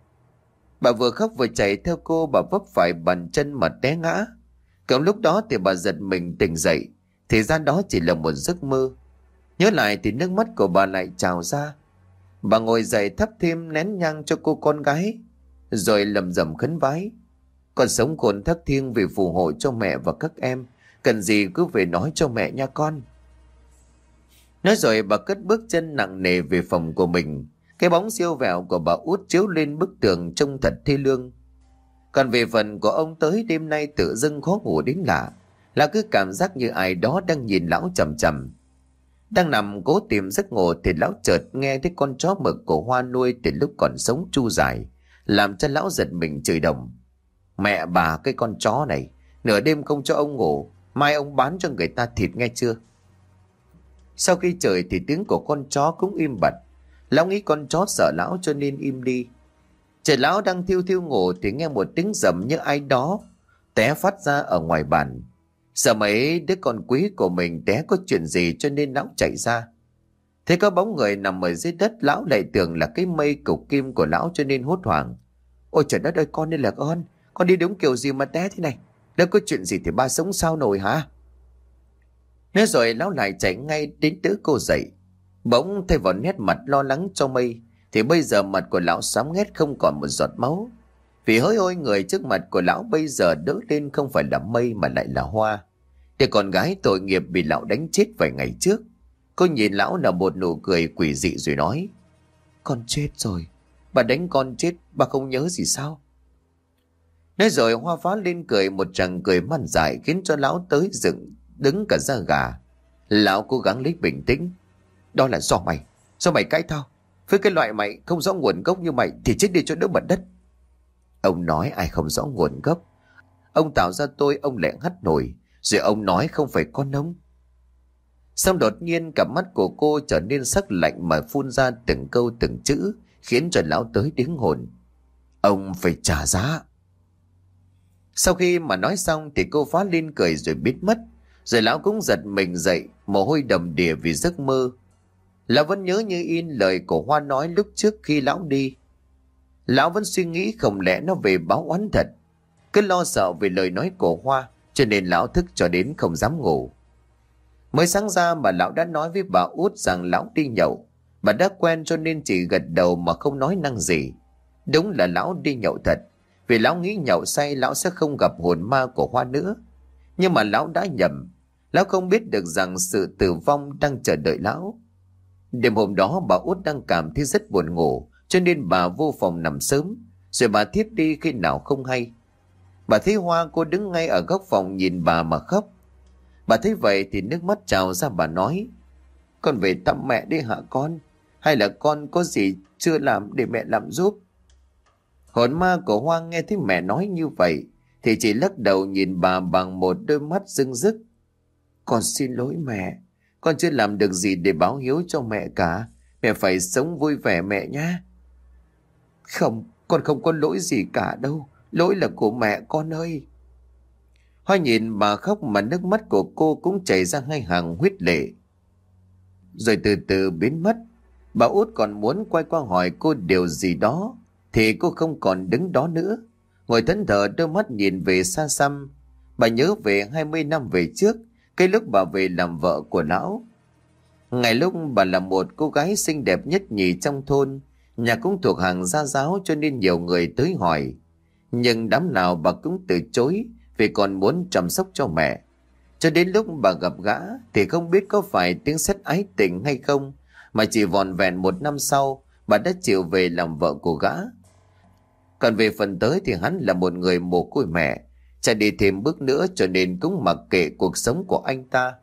Bà vừa khóc vừa chạy theo cô, bà vấp phải bàn chân mà té ngã. Cộng lúc đó thì bà giật mình tỉnh dậy, thì ra đó chỉ là một giấc mơ. Nhớ lại thì nước mắt của bà lại trào ra. Bà ngồi dậy thắp thêm nén nhang cho cô con gái, rồi lầm rầm khấn vái: Con sống khôn thác thiêng vì phù hộ cho mẹ và các em, cần gì cứ về nói cho mẹ nha con. Nói rồi bà cất bước chân nặng nề về phòng của mình. Cái bóng siêu vẹo của bà út chiếu lên bức tường trông thật thê lương. Còn về phần của ông tới, đêm nay tự dưng khó ngủ đến lạ, là cứ cảm giác như ai đó đang nhìn lão chằm chằm. Đang nằm cố tìm giấc ngủ thì lão chợt nghe thấy con chó mực của Hoa nuôi từ lúc còn sống chu dài, làm cho lão giật mình chửi đồng: Mẹ bà cái con chó này, nửa đêm không cho ông ngủ, mai ông bán cho người ta thịt nghe chưa. Sau khi chửi thì tiếng của con chó cũng im bặt. Lão nghĩ con chó sợ lão cho nên im đi. Trời lão đang thiêu thiêu ngủ thì nghe một tiếng rầm như ai đó té phát ra ở ngoài bàn. Sợ mấy đứa con quý của mình té có chuyện gì cho nên lão chạy ra. Thế có bóng người nằm ở dưới đất, lão lại tưởng là cái mây cục kim của lão cho nên hốt hoảng. Ôi trời đất ơi, con đây là con, con đi đúng kiểu gì mà té thế này? Nếu có chuyện gì thì ba sống sao nổi hả? Nói rồi lão lại chạy ngay đến đỡ cô dậy. Bỗng thay vào nét mặt lo lắng cho mây thì bây giờ mặt của lão xám nghét không còn một giọt máu. Vì hỡi ôi, người trước mặt của lão bây giờ đỡ lên không phải là mây mà lại là Hoa. Để con gái tội nghiệp bị lão đánh chết vài ngày trước. Cô nhìn lão là một nụ cười quỷ dị rồi nói: Con chết rồi. Bà đánh con chết, bà không nhớ gì sao? Nói rồi Hoa phá lên cười một tràng cười man dại khiến cho lão tới dựng đứng cả da gà. Lão cố gắng lấy bình tĩnh. Đó là do mày, do mày cãi tao. Với cái loại mày không rõ nguồn gốc như mày thì chết đi cho đỡ bẩn đất. Ông nói ai không rõ nguồn gốc? Ông tạo ra tôi, ông lại hắt nổi. Rồi ông nói không phải con ông. Xong đột nhiên cặp mắt của cô trở nên sắc lạnh mà phun ra từng câu từng chữ, khiến cho lão tới điếng hồn. Ông phải trả giá. Sau khi mà nói xong thì cô phá lên cười rồi biến mất. Rồi lão cũng giật mình dậy, mồ hôi đầm đìa vì giấc mơ. Lão vẫn nhớ như in lời của Hoa nói lúc trước khi lão đi. Lão vẫn suy nghĩ không lẽ nó về báo oán thật. Cứ lo sợ về lời nói của Hoa cho nên lão thức cho đến không dám ngủ. Mới sáng ra mà lão đã nói với bà út rằng lão đi nhậu. Bà đã quen cho nên chỉ gật đầu mà không nói năng gì. Đúng là lão đi nhậu thật. Vì lão nghĩ nhậu say lão sẽ không gặp hồn ma của Hoa nữa. Nhưng mà lão đã nhầm. Lão không biết được rằng sự tử vong đang chờ đợi lão. Đêm hôm đó bà út đang cảm thấy rất buồn ngủ, cho nên bà vô phòng nằm sớm. Rồi bà thiếp đi khi nào không hay. Bà thấy Hoa cô đứng ngay ở góc phòng nhìn bà mà khóc. Bà thấy vậy thì nước mắt trào ra, bà nói: Con về thăm mẹ đi hả con? Hay là con có gì chưa làm để mẹ làm giúp? Hồn ma của Hoa nghe thấy mẹ nói như vậy thì chỉ lắc đầu nhìn bà bằng một đôi mắt rưng rức. Con xin lỗi mẹ. Con chưa làm được gì để báo hiếu cho mẹ cả. Mẹ phải sống vui vẻ mẹ nhé. Không, con không có lỗi gì cả đâu. Lỗi là của mẹ con ơi. Hoa nhìn bà khóc mà nước mắt của cô cũng chảy ra hai hàng huyết lệ. Rồi từ từ biến mất. Bà út còn muốn quay qua hỏi cô điều gì đó thì cô không còn đứng đó nữa. Ngồi thẫn thờ đôi mắt nhìn về xa xăm. Bà nhớ về hai mươi năm về trước, cái lúc bà về làm vợ của lão. Ngày lúc bà là một cô gái xinh đẹp nhất nhì trong thôn. Nhà cũng thuộc hàng gia giáo cho nên nhiều người tới hỏi. Nhưng đám nào bà cũng từ chối vì còn muốn chăm sóc cho mẹ. Cho đến lúc bà gặp gã thì không biết có phải tiếng sét ái tình hay không, mà chỉ vòn vẹn một năm sau bà đã chịu về làm vợ của gã. Còn về phần tới thì hắn là một người mồ côi mẹ, chạy đi thêm bước nữa cho nên cũng mặc kệ cuộc sống của anh ta.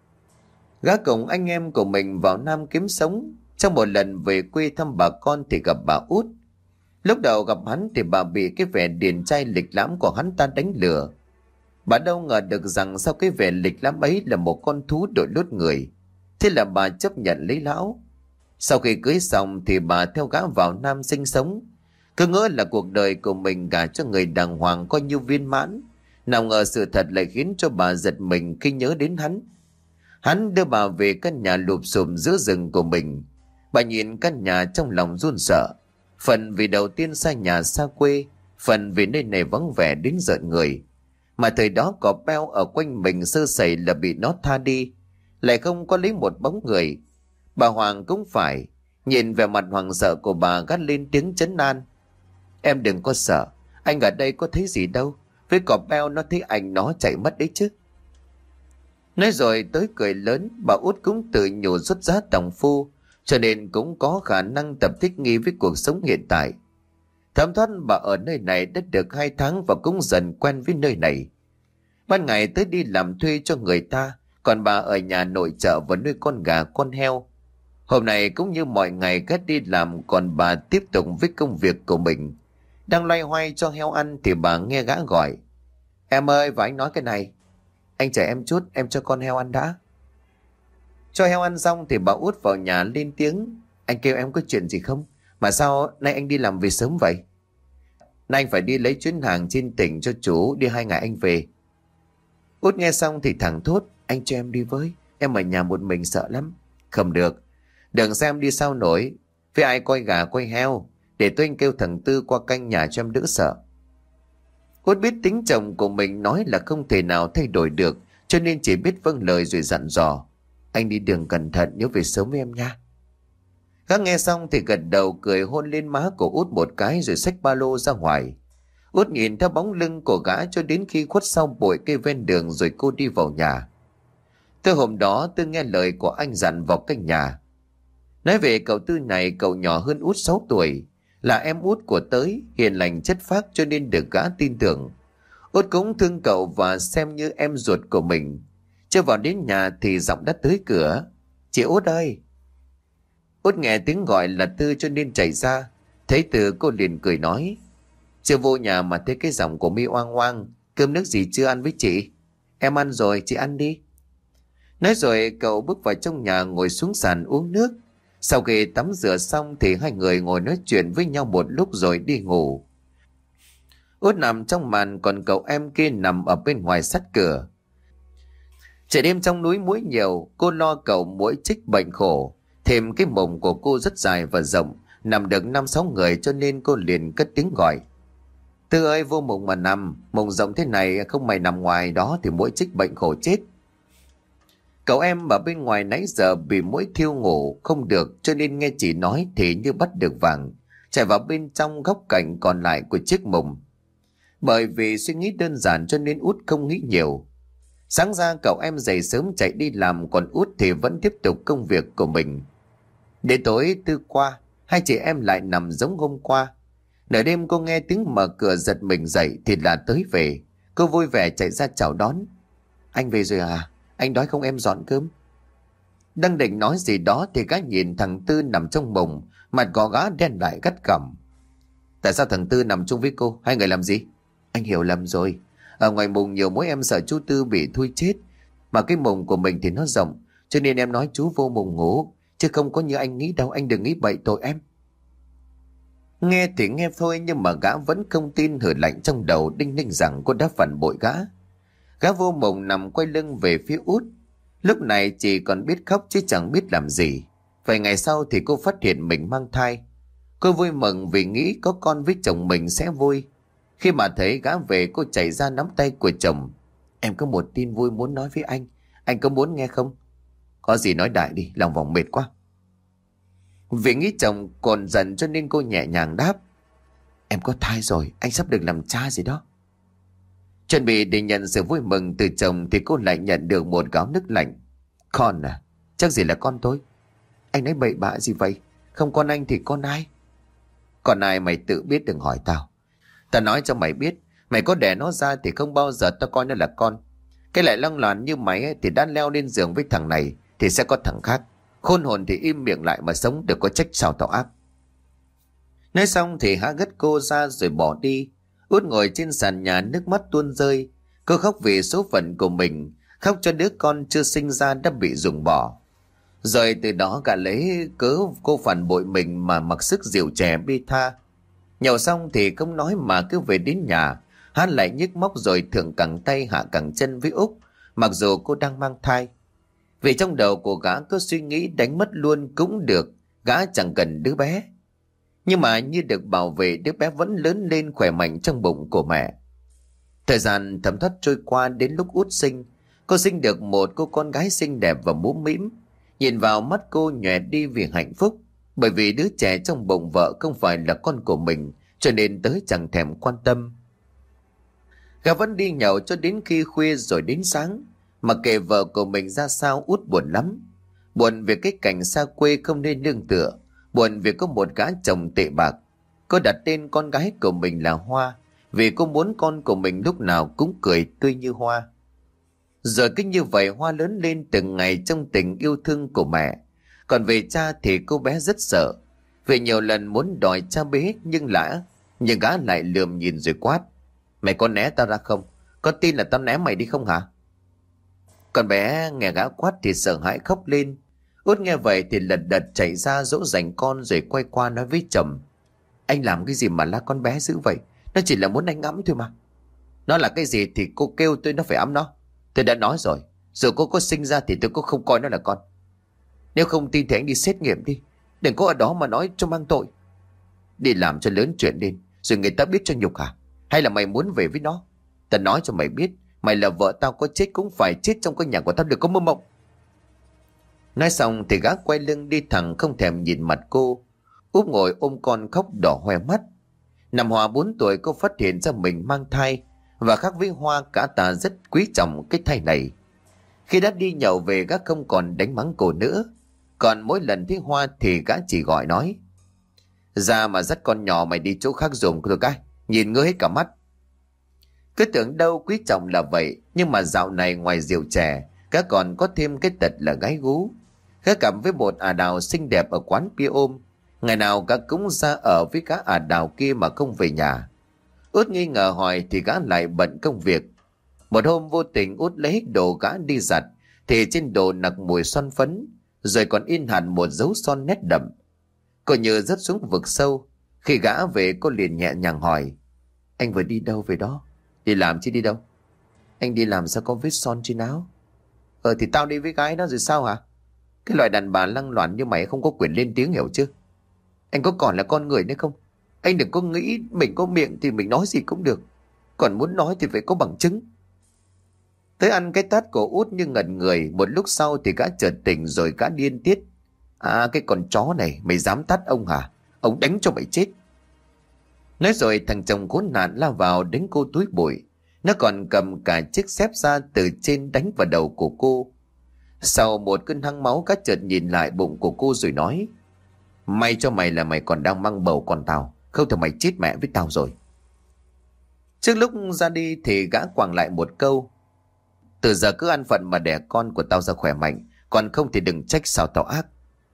Gã cùng anh em của mình vào Nam kiếm sống. Trong một lần về quê thăm bà con thì gặp bà út. Lúc đầu gặp hắn thì bà bị cái vẻ điển trai lịch lãm của hắn ta đánh lừa. Bà đâu ngờ được rằng sau cái vẻ lịch lãm ấy là một con thú đội lốt người. Thế là bà chấp nhận lấy lão. Sau khi cưới xong thì bà theo gã vào Nam sinh sống. Cứ ngỡ là cuộc đời của mình gả cho người đàng hoàng coi như viên mãn. Nào ngờ sự thật lại khiến cho bà giật mình khi nhớ đến hắn. Hắn đưa bà về căn nhà lụp xùm giữa rừng của mình. Bà nhìn căn nhà trong lòng run sợ. Phần vì đầu tiên xa nhà xa quê, phần vì nơi này vắng vẻ đến rợn người. Mà thời đó cỏ beo ở quanh mình sơ sẩy là bị nó tha đi, lại không có lấy một bóng người. Bà Hoàng cũng phải. Nhìn vẻ mặt hoảng sợ của bà gắt lên tiếng trấn an: Em đừng có sợ, anh ở đây có thấy gì đâu. Với cỏ beo nó thấy anh nó chạy mất đấy chứ. Nói rồi tới cười lớn. Bà út cũng tự nhủ xuất giá tòng phu, cho nên cũng có khả năng tập thích nghi với cuộc sống hiện tại. Thấm thoát bà ở nơi này đã được hai tháng và cũng dần quen với nơi này. Ban ngày tới đi làm thuê cho người ta, còn bà ở nhà nội trợ và nuôi con gà con heo. Hôm nay cũng như mọi ngày cách đi làm, còn bà tiếp tục với công việc của mình. Đang loay hoay cho heo ăn thì bà nghe gã gọi: Em ơi, và anh nói cái này. Anh chờ em chút, em cho con heo ăn đã. Cho heo ăn xong thì bà út vào nhà lên tiếng: Anh kêu em có chuyện gì không? Mà sao nay anh đi làm về sớm vậy? Nay anh phải đi lấy chuyến hàng trên tỉnh cho chú, đi hai ngày anh về. Út nghe xong thì thẳng thốt: Anh cho em đi với, em ở nhà một mình sợ lắm. Không được, đừng xem đi sao nổi. Với ai coi gà coi heo, để tôi anh kêu thằng Tư qua canh nhà cho em đỡ sợ. Út biết tính chồng của mình nói là không thể nào thay đổi được, cho nên chỉ biết vâng lời rồi dặn dò: Anh đi đường cẩn thận, nhớ về sớm với em nha. Gã nghe xong thì gật đầu cười hôn lên má của Út một cái rồi xách ba lô ra ngoài. Út nhìn theo bóng lưng của gã cho đến khi khuất sau bụi cây ven đường rồi cô đi vào nhà. Từ hôm đó Tư nghe lời của anh dặn vào căn nhà. Nói về cậu Tư này, cậu nhỏ hơn Út sáu tuổi, là em út của Tới, hiền lành chất phác cho nên được gã tin tưởng. Út cũng thương cậu và xem như em ruột của mình. Chưa vào đến nhà thì giọng đã tới cửa: Chị Út ơi! Út nghe tiếng gọi là Tư cho nên chạy ra. Thấy Tư cô liền cười nói: Chưa vô nhà mà thấy cái giọng của mi oang oang. Cơm nước gì chưa ăn với chị? Em ăn rồi, chị ăn đi. Nói rồi cậu bước vào trong nhà ngồi xuống sàn uống nước. Sau khi tắm rửa xong thì hai người ngồi nói chuyện với nhau một lúc rồi đi ngủ. Út nằm trong màn, còn cậu em kia nằm ở bên ngoài sát cửa. Trời đêm trong núi muỗi nhiều, cô lo cậu muỗi chích bệnh khổ. Thêm cái mồng của cô rất dài và rộng, nằm được năm sáu người cho nên cô liền cất tiếng gọi: Tư ơi, vô mồng mà nằm, mồng rộng thế này không mày nằm ngoài đó thì muỗi chích bệnh khổ chết. Cậu em ở bên ngoài nãy giờ bị muỗi thiêu ngủ không được cho nên nghe chị nói thì như bắt được vàng, chạy vào bên trong góc cạnh còn lại của chiếc mồng. Bởi vì suy nghĩ đơn giản cho nên Út không nghĩ nhiều. Sáng ra cậu em dậy sớm chạy đi làm, còn Út thì vẫn tiếp tục công việc của mình. Đến tối Tư qua, hai chị em lại nằm giống hôm qua. Nửa đêm cô nghe tiếng mở cửa giật mình dậy thì là Tới về. Cô vui vẻ chạy ra chào đón: Anh về rồi à? Anh đói không em dọn cơm? Đang định nói gì đó thì gã nhìn thằng Tư nằm trong mồng, mặt gò gã đen lại gắt gỏng: Tại sao thằng Tư nằm chung với cô? Hai người làm gì? Anh hiểu lầm rồi. Ở ngoài mồng nhiều mối, em sợ chú Tư bị thui chết. Mà cái mồng của mình thì nó rộng, cho nên em nói chú vô mồng ngủ, chứ không có như anh nghĩ đâu. Anh đừng nghĩ bậy tội em. Nghe thì nghe thôi, nhưng mà gã vẫn không tin, hử lạnh trong đầu đinh ninh rằng cô đã phản bội gã. Gã vô mồng nằm quay lưng về phía Út. Lúc này chỉ còn biết khóc chứ chẳng biết làm gì. Vài ngày sau thì cô phát hiện mình mang thai. Cô vui mừng vì nghĩ có con với chồng mình sẽ vui. Khi mà thấy gã về, cô chạy ra nắm tay của chồng: Em có một tin vui muốn nói với anh, anh có muốn nghe không? Có gì nói đại đi, lòng vòng mệt quá. Vì nghĩ chồng còn giận cho nên cô nhẹ nhàng đáp: Em có thai rồi, anh sắp được làm cha gì đó. Chuẩn bị để nhận sự vui mừng từ chồng thì cô lại nhận được một gáo nước lạnh. Con à? Chắc gì là con tôi. Anh nói bậy bạ gì vậy? Không con anh thì con ai? Con ai mày tự biết, đừng hỏi tao. Tao nói cho mày biết, mày có đẻ nó ra thì không bao giờ tao coi nó là con. Cái lại lăng loàn như mày ấy, thì đã leo lên giường với thằng này thì sẽ có thằng khác. Khôn hồn thì im miệng lại mà sống, được có trách sao tao ác. Nói xong thì há gất cô ra rồi bỏ đi. Út ngồi trên sàn nhà, nước mắt tuôn rơi. Cô khóc vì số phận của mình, khóc cho đứa con chưa sinh ra đã bị ruồng bỏ. Rồi từ đó gã lấy cớ cô phản bội mình mà mặc sức dịu trẻ bi tha. Nhậu xong thì không nói mà cứ về đến nhà, hắn lại nhức móc rồi thượng cẳng tay hạ cẳng chân với Úc, mặc dù cô đang mang thai. Vì trong đầu của gã có suy nghĩ đánh mất luôn cũng được, gã chẳng cần đứa bé. Nhưng mà như được bảo vệ, đứa bé vẫn lớn lên khỏe mạnh trong bụng của mẹ. Thời gian thấm thoát trôi qua, đến lúc Út sinh, cô sinh được một cô con gái xinh đẹp và mũm mĩm. Nhìn vào mắt cô nhòe đi vì hạnh phúc, bởi vì đứa trẻ trong bụng vợ không phải là con của mình, cho nên Tới chẳng thèm quan tâm. Gã vẫn đi nhậu cho đến khi khuya rồi đến sáng. Mặc kệ vợ của mình ra sao, Út buồn lắm. Buồn vì cái cảnh xa quê không nên nương tựa, buồn vì có một gã chồng tệ bạc. Cô đặt tên con gái của mình là Hoa, vì cô muốn con của mình lúc nào cũng cười tươi như hoa. Rồi cứ như vậy Hoa lớn lên từng ngày trong tình yêu thương của mẹ. Còn về cha thì cô bé rất sợ, vì nhiều lần muốn đòi cha bế nhưng lã, nhưng gã lại lườm nhìn rồi quát: Mày có né tao ra không? Có tin là tao né mày đi không hả? Con bé nghe gã quát thì sợ hãi khóc lên. Út nghe vậy thì lật đật chạy ra dỗ dành con rồi quay qua nói với chồng: Anh làm cái gì mà la con bé dữ vậy? Nó chỉ là muốn anh ngắm thôi mà. Nó là cái gì thì cô kêu tôi nó phải ấm nó. Tôi đã nói rồi, dù cô có sinh ra thì tôi cũng không coi nó là con. Nếu không tin thì anh đi xét nghiệm đi, đừng có ở đó mà nói cho mang tội. Đi làm cho lớn chuyện lên rồi người ta biết cho nhục hả? Hay là mày muốn về với nó? Tao nói cho mày biết, mày là vợ tao, có chết cũng phải chết trong cái nhà của tao, đừng có mơ mộng. Nói xong thì gã quay lưng đi thẳng, không thèm nhìn mặt cô. Út ngồi ôm con khóc đỏ hoe mắt. Năm Hoa bốn tuổi, cô phát hiện ra mình mang thai, và khác với Hoa, cả ta rất quý trọng cái thai này. Khi đã đi nhậu về, gã không còn đánh mắng cô nữa. Còn mỗi lần thấy Hoa thì gã chỉ gọi nói: ra mà dắt con nhỏ mày đi chỗ khác dùng rồi cái, nhìn ngơ hết cả mắt. Cứ tưởng đâu quý trọng là vậy, nhưng mà dạo này ngoài rượu chè, gã còn có thêm cái tật là gái gú. Gã cảm với một ả đào xinh đẹp ở quán bia ôm, ngày nào gã cũng ra ở với cả ả đào kia mà không về nhà. Út nghi ngờ hỏi thì gã lại bận công việc. Một hôm vô tình Út lấy đồ gã đi giặt, thì trên đồ nặc mùi son phấn, rồi còn in hẳn một dấu son nét đậm. Cô như rớt xuống vực sâu. Khi gã về, cô liền nhẹ nhàng hỏi: anh vừa đi đâu về đó? Đi làm chứ đi đâu? Anh đi làm sao có vết son trên áo? Ờ thì tao đi với gái đó rồi sao hả? Cái loại đàn bà lăng loàn như mày không có quyền lên tiếng, hiểu chứ? Anh có còn là con người nữa không? Anh đừng có nghĩ mình có miệng thì mình nói gì cũng được, còn muốn nói thì phải có bằng chứng. Tới ăn cái tát của Út như ngẩn người. Một lúc sau thì gã chợt tỉnh rồi gã điên tiết: à, cái con chó này, mày dám tát ông hả? Ông đánh cho mày chết. Nói rồi thằng chồng khốn nạn lao vào đánh cô túi bụi. Nó còn cầm cả chiếc xếp ra từ trên đánh vào đầu của cô. Sau một cơn hăng máu, gã chợt nhìn lại bụng của cô rồi nói: may cho mày là mày còn đang mang bầu con tao, không thì mày chết mẹ với tao rồi. Trước lúc ra đi thì gã quàng lại một câu: từ giờ cứ ăn phận mà đẻ con của tao ra khỏe mạnh, còn không thì đừng trách sao tao ác.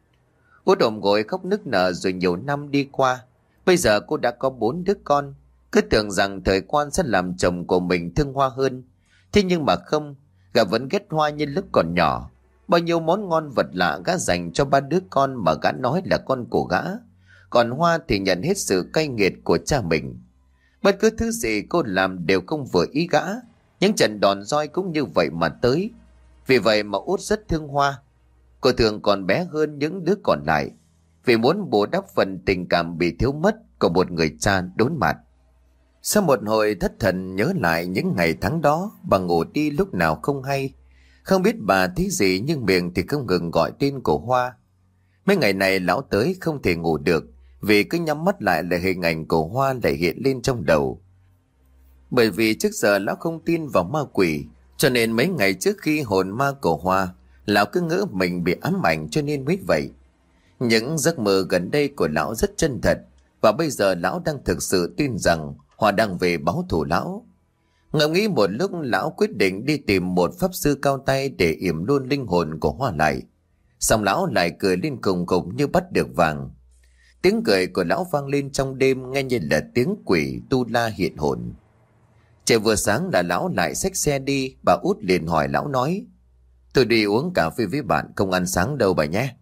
Út ôm gối khóc nức nở. Rồi nhiều năm đi qua, bây giờ cô đã có bốn đứa con. Cứ tưởng rằng thời quan sẽ làm chồng của mình thương Hoa hơn. Thế nhưng mà không, gã vẫn ghét Hoa như lúc còn nhỏ. Bao nhiêu món ngon vật lạ gã dành cho ba đứa con mà gã nói là con của gã, còn Hoa thì nhận hết sự cay nghiệt của cha mình. Bất cứ thứ gì cô làm đều không vừa ý gã. Những trận đòn roi cũng như vậy mà tới. Vì vậy mà Út rất thương Hoa. Cô thường còn bé hơn những đứa còn lại, vì muốn bù đắp phần tình cảm bị thiếu mất của một người cha đốn mặt. Sau một hồi thất thần nhớ lại những ngày tháng đó, bà ngủ đi lúc nào không hay. Không biết bà thấy gì nhưng miệng thì không ngừng gọi tên của Hoa. Mấy ngày này lão tới không thể ngủ được, vì cứ nhắm mắt lại là hình ảnh của Hoa lại hiện lên trong đầu. Bởi vì trước giờ lão không tin vào ma quỷ, cho nên mấy ngày trước khi hồn ma của Hoa, lão cứ ngỡ mình bị ám ảnh cho nên mới vậy. Những giấc mơ gần đây của lão rất chân thật, và bây giờ lão đang thực sự tin rằng Hoa đang về báo thù lão. Ngẫm nghĩ một lúc, lão quyết định đi tìm một pháp sư cao tay để yểm luôn linh hồn của Hoa lại. Xong lão lại cười lên cùng cùng như bắt được vàng. Tiếng cười của lão vang lên trong đêm, nghe như là tiếng quỷ tu la hiện hồn. Trời vừa sáng là lão lại xách xe đi. Bà Út liền hỏi lão nói: tôi đi uống cà phê với bạn, không ăn sáng đâu bà nhé.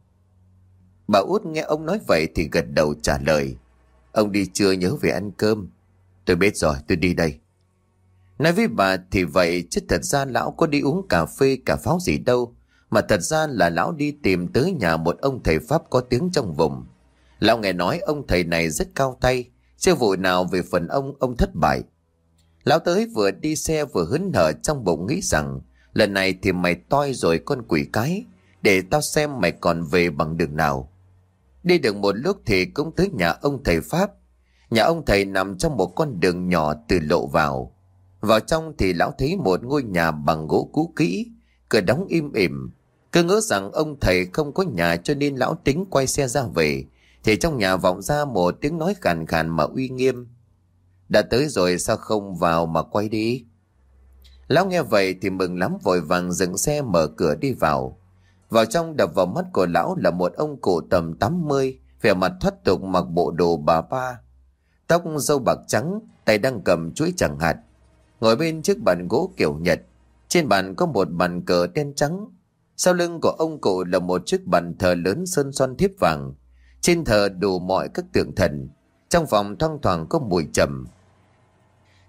Bà Út nghe ông nói vậy thì gật đầu trả lời: ông đi chưa nhớ về ăn cơm. Tôi biết rồi, tôi đi đây. Nói với bà thì vậy, chứ thật ra lão có đi uống cà phê cà pháo gì đâu, mà thật ra là lão đi tìm tới nhà một ông thầy Pháp có tiếng trong vùng. Lão nghe nói ông thầy này rất cao tay, chưa vụ nào về phần ông ông thất bại. Lão tới vừa đi xe vừa hớn hở, trong bụng nghĩ rằng lần này thì mày toi rồi con quỷ cái, để tao xem mày còn về bằng đường nào. Đi được một lúc thì cũng tới nhà ông thầy Pháp. Nhà ông thầy nằm trong một con đường nhỏ từ lộ vào. Vào trong thì lão thấy một ngôi nhà bằng gỗ cũ kỹ, cửa đóng im ỉm. Cứ ngỡ rằng ông thầy không có nhà cho nên lão tính quay xe ra về, thì trong nhà vọng ra một tiếng nói khàn khàn mà uy nghiêm: đã tới rồi sao không vào mà quay đi? Lão nghe vậy thì mừng lắm, vội vàng dừng xe mở cửa đi vào. Vào trong đập vào mắt của lão là một ông cụ tầm tám mươi, vẻ mặt thoát tục, mặc bộ đồ bà ba, tóc râu bạc trắng, tay đang cầm chuỗi chẳng hạt, ngồi bên chiếc bàn gỗ kiểu Nhật. Trên bàn có một bàn cờ đen trắng. Sau lưng của ông cụ là một chiếc bàn thờ lớn sơn son thiếp vàng. Trên thờ đủ mọi các tượng thần. Trong phòng thoang thoảng có mùi trầm.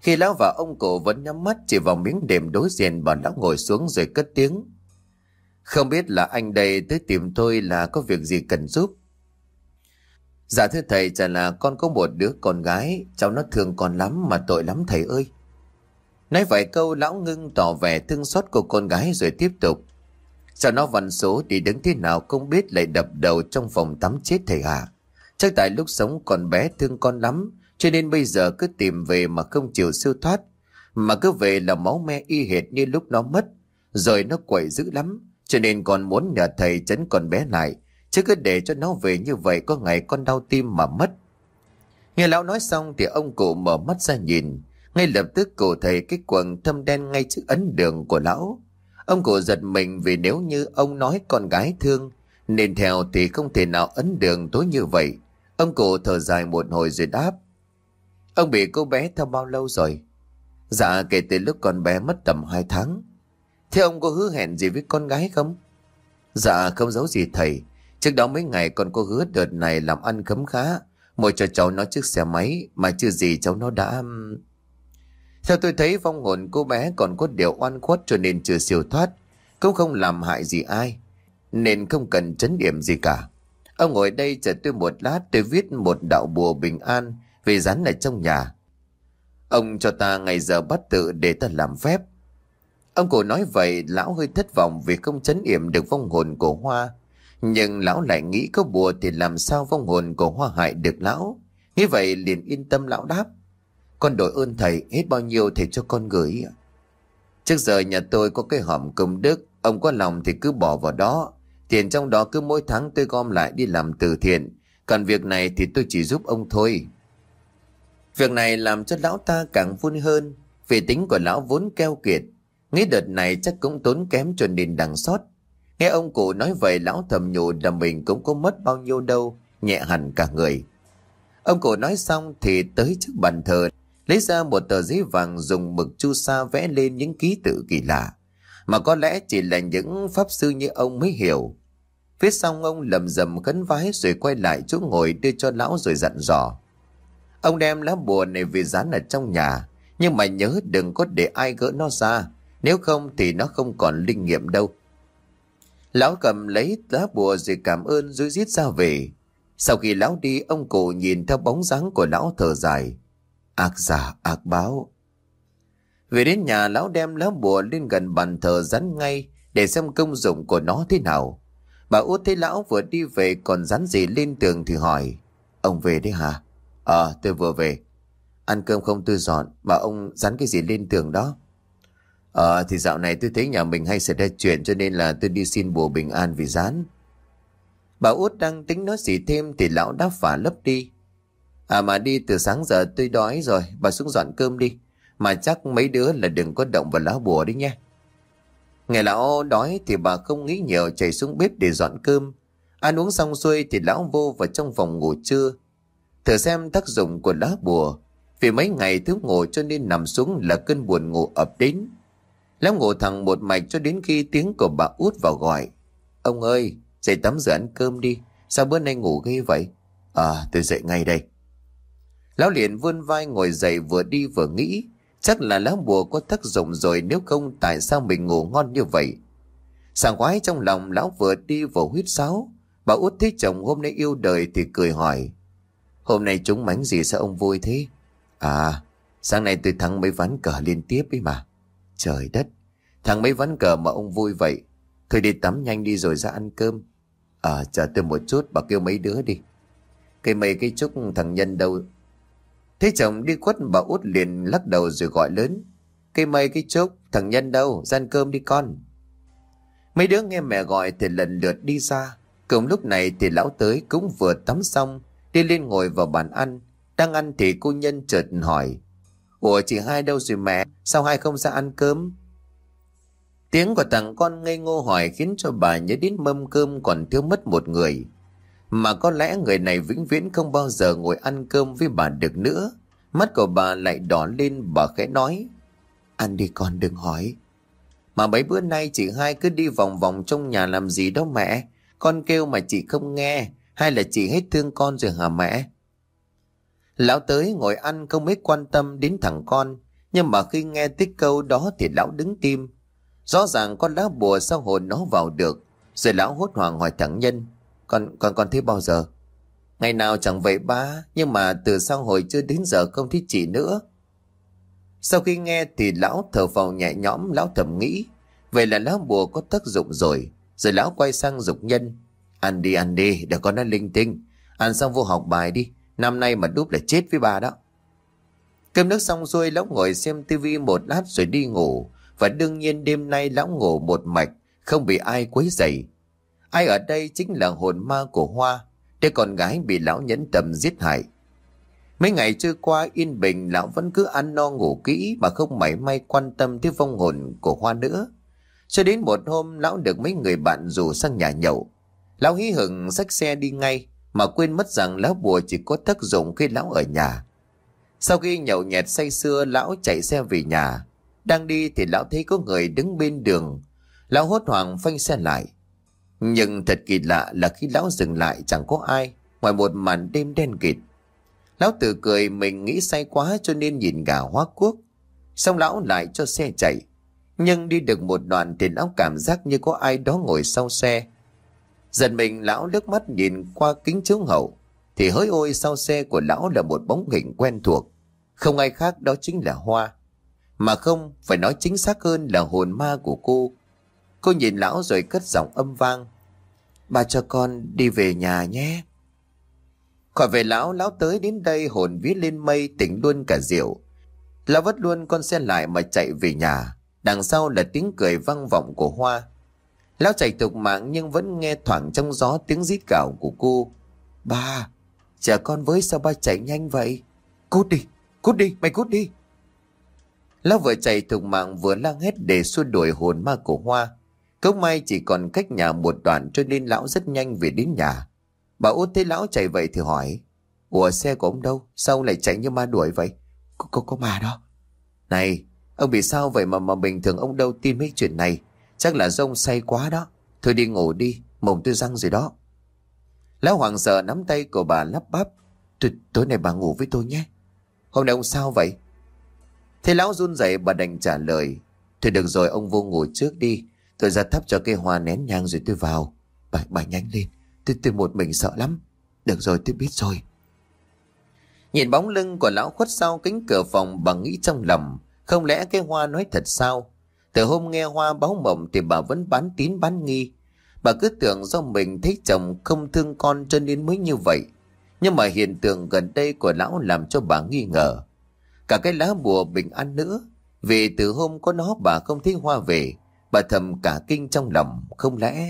Khi lão và ông cụ vẫn nhắm mắt chỉ vào miếng đệm đối diện, bà lão ngồi xuống rồi cất tiếng. Không biết là anh đây tới tìm tôi là có việc gì cần giúp? Dạ thưa thầy, chả là con có một đứa con gái, cháu nó thương con lắm mà tội lắm thầy ơi. Nói vài câu lão ngưng tỏ vẻ thương xót của con gái rồi tiếp tục. Sao nó văn số đi đứng thế nào không biết lại đập đầu trong phòng tắm chết thầy hả? Chắc tại lúc sống con bé thương con lắm, cho nên bây giờ cứ tìm về mà không chịu siêu thoát. Mà cứ về là máu me y hệt như lúc nó mất. Rồi nó quậy dữ lắm, cho nên còn muốn nhờ thầy trấn con bé lại. Chứ cứ để cho nó về như vậy có ngày con đau tim mà mất. Nghe lão nói xong thì ông cụ mở mắt ra nhìn. Ngay lập tức cụ thấy cái quần thâm đen ngay trước ấn đường của lão. Ông cụ giật mình vì nếu như ông nói con gái thương nên theo thì không thể nào ấn đường tối như vậy. Ông cụ thở dài một hồi rồi đáp. Ông bị cô bé theo bao lâu rồi? Dạ kể từ lúc con bé mất tầm hai tháng. Thế ông có hứa hẹn gì với con gái không? Dạ không giấu gì thầy. Trước đó mấy ngày con có hứa đợt này làm ăn khấm khá, mua cho cháu nó chiếc xe máy, mà chưa gì cháu nó đã... Theo tôi thấy vong hồn cô bé còn có điều oan khuất cho nên chưa siêu thoát, cũng không làm hại gì ai, nên không cần trấn điểm gì cả. Ông ngồi đây chờ tôi một lát, tôi viết một đạo bùa bình an về dán ở trong nhà. Ông cho ta ngày giờ bắt tự để ta làm phép. Ông cụ nói vậy lão hơi thất vọng vì không trấn yểm được vong hồn của Hoa. Nhưng lão lại nghĩ có bùa thì làm sao vong hồn của Hoa hại được lão. Nghĩ vậy liền yên tâm lão đáp. Con đội ơn thầy, hết bao nhiêu thầy cho con gửi. Trước giờ nhà tôi có cái hòm công đức, ông có lòng thì cứ bỏ vào đó. Tiền trong đó cứ mỗi tháng tôi gom lại đi làm từ thiện. Còn việc này thì tôi chỉ giúp ông thôi. Việc này làm cho lão ta càng vui hơn, vì tính của lão vốn keo kiệt. Nghĩ đợt này chắc cũng tốn kém cho nên đằng xót. Nghe ông cụ nói vậy lão thầm nhủ là mình cũng có mất bao nhiêu đâu, nhẹ hẳn cả người. Ông cụ nói xong thì tới trước bàn thờ, lấy ra một tờ giấy vàng dùng mực chu sa vẽ lên những ký tự kỳ lạ, mà có lẽ chỉ là những pháp sư như ông mới hiểu. Viết xong ông lầm rầm khấn vái rồi quay lại chỗ ngồi đưa cho lão rồi dặn dò. Ông đem lá bùa này về dán ở trong nhà, nhưng mà nhớ đừng có để ai gỡ nó ra, nếu không thì nó không còn linh nghiệm đâu. Lão cầm lấy lá bùa rồi cảm ơn rồi rít ra về. Sau khi lão đi, ông cụ nhìn theo bóng dáng của lão thở dài. Ác giả ác báo. Về đến nhà, lão đem lá bùa lên gần bàn thờ dán ngay để xem công dụng của nó thế nào. Bà Út thấy lão vừa đi về còn dán gì lên tường thì hỏi. Ông về đấy hả? Ờ tôi vừa về. Ăn cơm không tôi dọn, mà ông dán cái gì lên tường đó? Ờ thì dạo này tôi thấy nhà mình hay xảy ra chuyện cho nên là tôi đi xin bùa bình an vì dán. Bà Út đang tính nói gì thêm thì lão đáp phả lấp đi. À mà đi từ sáng giờ tôi đói rồi, bà xuống dọn cơm đi. Mà chắc mấy đứa là đừng có động vào lá bùa đấy nhé. Nghe lão đói thì bà không nghĩ nhiều chạy xuống bếp để dọn cơm. Ăn uống xong xuôi thì lão vô vào trong phòng ngủ trưa. Thử xem tác dụng của lá bùa. Vì mấy ngày thiếu ngủ cho nên nằm xuống là cơn buồn ngủ ập đến. Lão ngủ thẳng một mạch cho đến khi tiếng của bà Út vào gọi. Ông ơi, dậy tắm rửa ăn cơm đi. Sao bữa nay ngủ ghê vậy? À, tôi dậy ngay đây. Lão liền vươn vai ngồi dậy vừa đi vừa nghĩ. Chắc là lá bùa có tác dụng rồi, nếu không tại sao mình ngủ ngon như vậy. Sảng khoái trong lòng, lão vừa đi vừa huýt sáo. Bà Út thấy chồng hôm nay yêu đời thì cười hỏi. Hôm nay trúng mánh gì sao ông vui thế? À, sáng nay tôi thắng mấy ván cờ liên tiếp ấy mà. Trời đất, thắng mấy ván cờ mà ông vui vậy. Thôi đi tắm nhanh đi rồi ra ăn cơm. À, chờ tôi một chút, bà kêu mấy đứa đi. Cây mây cây trúc thằng Nhân đâu? Thấy chồng đi khuất, bà Út liền lắc đầu rồi gọi lớn. Cây mây cây trúc, thằng Nhân đâu? Ra ăn cơm đi con. Mấy đứa nghe mẹ gọi thì lần lượt đi ra. Cùng lúc này thì lão tới cũng vừa tắm xong, đi lên ngồi vào bàn ăn. Đang ăn thì cô Nhân chợt hỏi. Ủa chị hai đâu rồi mẹ? Sao hai không ra ăn cơm? Tiếng của thằng con ngây ngô hỏi khiến cho bà nhớ đến mâm cơm còn thiếu mất một người. Mà có lẽ người này vĩnh viễn không bao giờ ngồi ăn cơm với bà được nữa. Mắt của bà lại đỏ lên, bà khẽ nói. Ăn đi con, đừng hỏi. Mà mấy bữa nay chị hai cứ đi vòng vòng trong nhà làm gì đó mẹ? Con kêu mà chị không nghe. Hay là chị hết thương con rồi hả mẹ? Lão tới ngồi ăn không mấy quan tâm đến thằng con. Nhưng mà khi nghe tới câu đó thì lão đứng tim. Rõ ràng con lá bùa sao hồn nó vào được. Rồi lão hốt hoảng hỏi thằng Nhân: Con, con, con thấy bao giờ? Ngày nào chẳng vậy ba, nhưng mà từ sau hồi chưa đến giờ không thấy chị nữa. Sau khi nghe thì lão thở phào nhẹ nhõm, lão thầm nghĩ vậy là lá bùa có tác dụng rồi. Rồi lão quay sang giục Nhân: Ăn đi ăn đi, đừng có nói linh tinh. Ăn xong vô học bài đi, năm nay mà đúp là chết với bà đó. Cơm nước xong xuôi, lão ngồi xem tivi một lát rồi đi ngủ. Và đương nhiên đêm nay lão ngủ một mạch, không bị ai quấy rầy. Ai ở đây chính là hồn ma của Hoa, đứa con gái bị lão nhẫn tâm giết hại. Mấy ngày trôi qua yên bình, lão vẫn cứ ăn no ngủ kỹ mà không mảy may quan tâm tới vong hồn của Hoa nữa. Cho đến một hôm, lão được mấy người bạn rủ sang nhà nhậu. Lão hí hửng xách xe đi ngay, mà quên mất rằng lá bùa chỉ có tác dụng khi lão ở nhà. Sau khi nhậu nhẹt say sưa, lão chạy xe về nhà. Đang đi thì lão thấy có người đứng bên đường. Lão hốt hoảng phanh xe lại. Nhưng thật kỳ lạ là khi lão dừng lại chẳng có ai, ngoài một màn đêm đen kịt. Lão tự cười mình nghĩ say quá cho nên nhìn gà hóa cuốc. Xong lão lại cho xe chạy. Nhưng đi được một đoạn thì lão cảm giác như có ai đó ngồi sau xe. Giật mình lão liếc mắt nhìn qua kính chiếu hậu, thì hỡi ôi, sau xe của lão là một bóng hình quen thuộc. Không ai khác, đó chính là Hoa. Mà không, phải nói chính xác hơn là hồn ma của cô. Cô nhìn lão rồi cất giọng âm vang: Bà cho con đi về nhà nhé. Khỏi về lão, lão tới đến đây hồn vía lên mây, tỉnh luôn cả rượu. Lão vất luôn con xe lại mà chạy về nhà. Đằng sau là tiếng cười vang vọng của Hoa. Lão chạy tục mạng nhưng vẫn nghe thoảng trong gió tiếng rít gào của cô: Ba, chờ con với, sao ba chạy nhanh vậy? Cút đi, cút đi, mày cút đi. Lão vừa chạy tục mạng vừa la hét để xua đuổi hồn ma của Hoa. Cốc may chỉ còn cách nhà một đoạn cho nên lão rất nhanh về đến nhà. Bà Út thấy lão chạy vậy thì hỏi: Ủa, xe của ông đâu? Sao ông lại chạy như ma đuổi vậy? Có, có, có ma đó. Này, ông bị sao vậy mà mà bình thường ông đâu tin mấy chuyện này? Chắc là do ông say quá đó. Thôi đi ngủ đi, mồm tôi răng rồi đó. Lão hoảng sợ nắm tay của bà lắp bắp: Tối, tối nay bà ngủ với tôi nhé. Hôm nay ông sao vậy? Thế lão run rẩy, bà đành trả lời: Thôi được rồi, ông vô ngủ trước đi. Tôi ra thắp cho cây hoa nén nhang rồi tôi vào. Bà, bà nhanh lên, tôi, tôi một mình sợ lắm. Được rồi, tôi biết rồi. Nhìn bóng lưng của lão khuất sau cánh cửa phòng, bà nghĩ trong lòng: không lẽ cái Hoa nói thật sao? Từ hôm nghe Hoa báo mộng thì bà vẫn bán tín bán nghi. Bà cứ tưởng do mình thấy chồng không thương con cho nên mới như vậy. Nhưng mà hiện tượng gần đây của lão làm cho bà nghi ngờ. Cả cái lá bùa bình an nữa. Vì từ hôm có nó bà không thấy Hoa về. Bà thầm cả kinh trong lòng: không lẽ...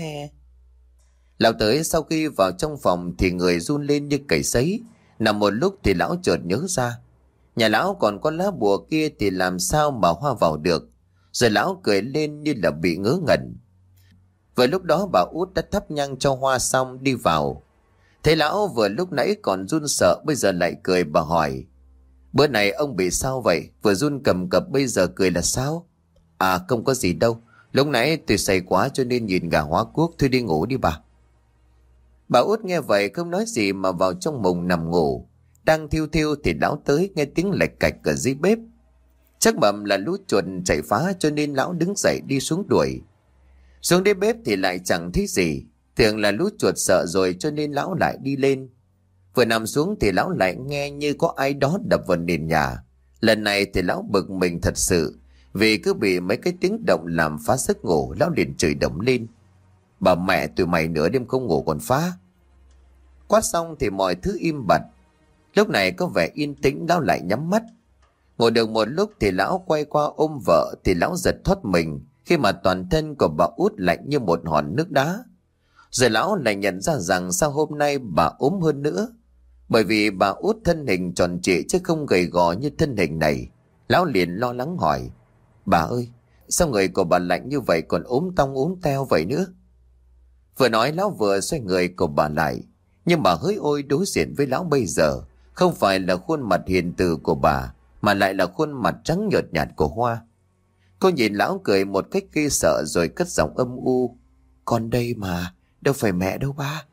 Lão tới sau khi vào trong phòng thì người run lên như cầy sấy. Nằm một lúc thì lão chợt nhớ ra, nhà lão còn có lá bùa kia thì làm sao mà Hoa vào được. Rồi lão cười lên như là bị ngớ ngẩn. Vừa lúc đó bà Út đã thắp nhang cho Hoa xong đi vào. Thấy lão vừa lúc nãy còn run sợ, bây giờ lại cười, bà hỏi: Bữa này ông bị sao vậy? Vừa run cầm cập bây giờ cười là sao? À, không có gì đâu. Lúc nãy tôi say quá cho nên nhìn gà hóa cuốc. Thôi đi ngủ đi bà. Bà Út nghe vậy không nói gì mà vào trong mùng nằm ngủ. Đang thiêu thiêu thì lão tới nghe tiếng lạch cạch ở dưới bếp. Chắc bẩm là lũ chuột chạy phá cho nên lão đứng dậy đi xuống đuổi. Xuống đến bếp thì lại chẳng thấy gì. Tưởng là lũ chuột sợ rồi cho nên lão lại đi lên. Vừa nằm xuống thì lão lại nghe như có ai đó đập vào nền nhà. Lần này thì lão bực mình thật sự, vì cứ bị mấy cái tiếng động làm phá giấc ngủ. Lão liền chửi đổng lên: Bà mẹ tụi mày nửa đêm không ngủ còn phá. Quát xong thì mọi thứ im bặt. Lúc này có vẻ yên tĩnh, lão lại nhắm mắt. Ngồi được một lúc thì lão quay qua ôm vợ thì lão giật thoát mình khi mà toàn thân của bà Út lạnh như một hòn nước đá. Rồi lão lại nhận ra rằng sao hôm nay bà ốm hơn nữa. Bởi vì bà Út thân hình tròn trịa chứ không gầy gò như thân hình này. Lão liền lo lắng hỏi: Bà ơi, sao người của bà lạnh như vậy, còn ốm tong ốm teo vậy nữa? Vừa nói lão vừa xoay người của bà lại. Nhưng mà hỡi ôi, đối diện với lão bây giờ không phải là khuôn mặt hiền từ của bà, mà lại là khuôn mặt trắng nhợt nhạt của Hoa. Cô nhìn lão cười một cách ghê sợ rồi cất giọng âm u: Con đây mà, đâu phải mẹ đâu ba.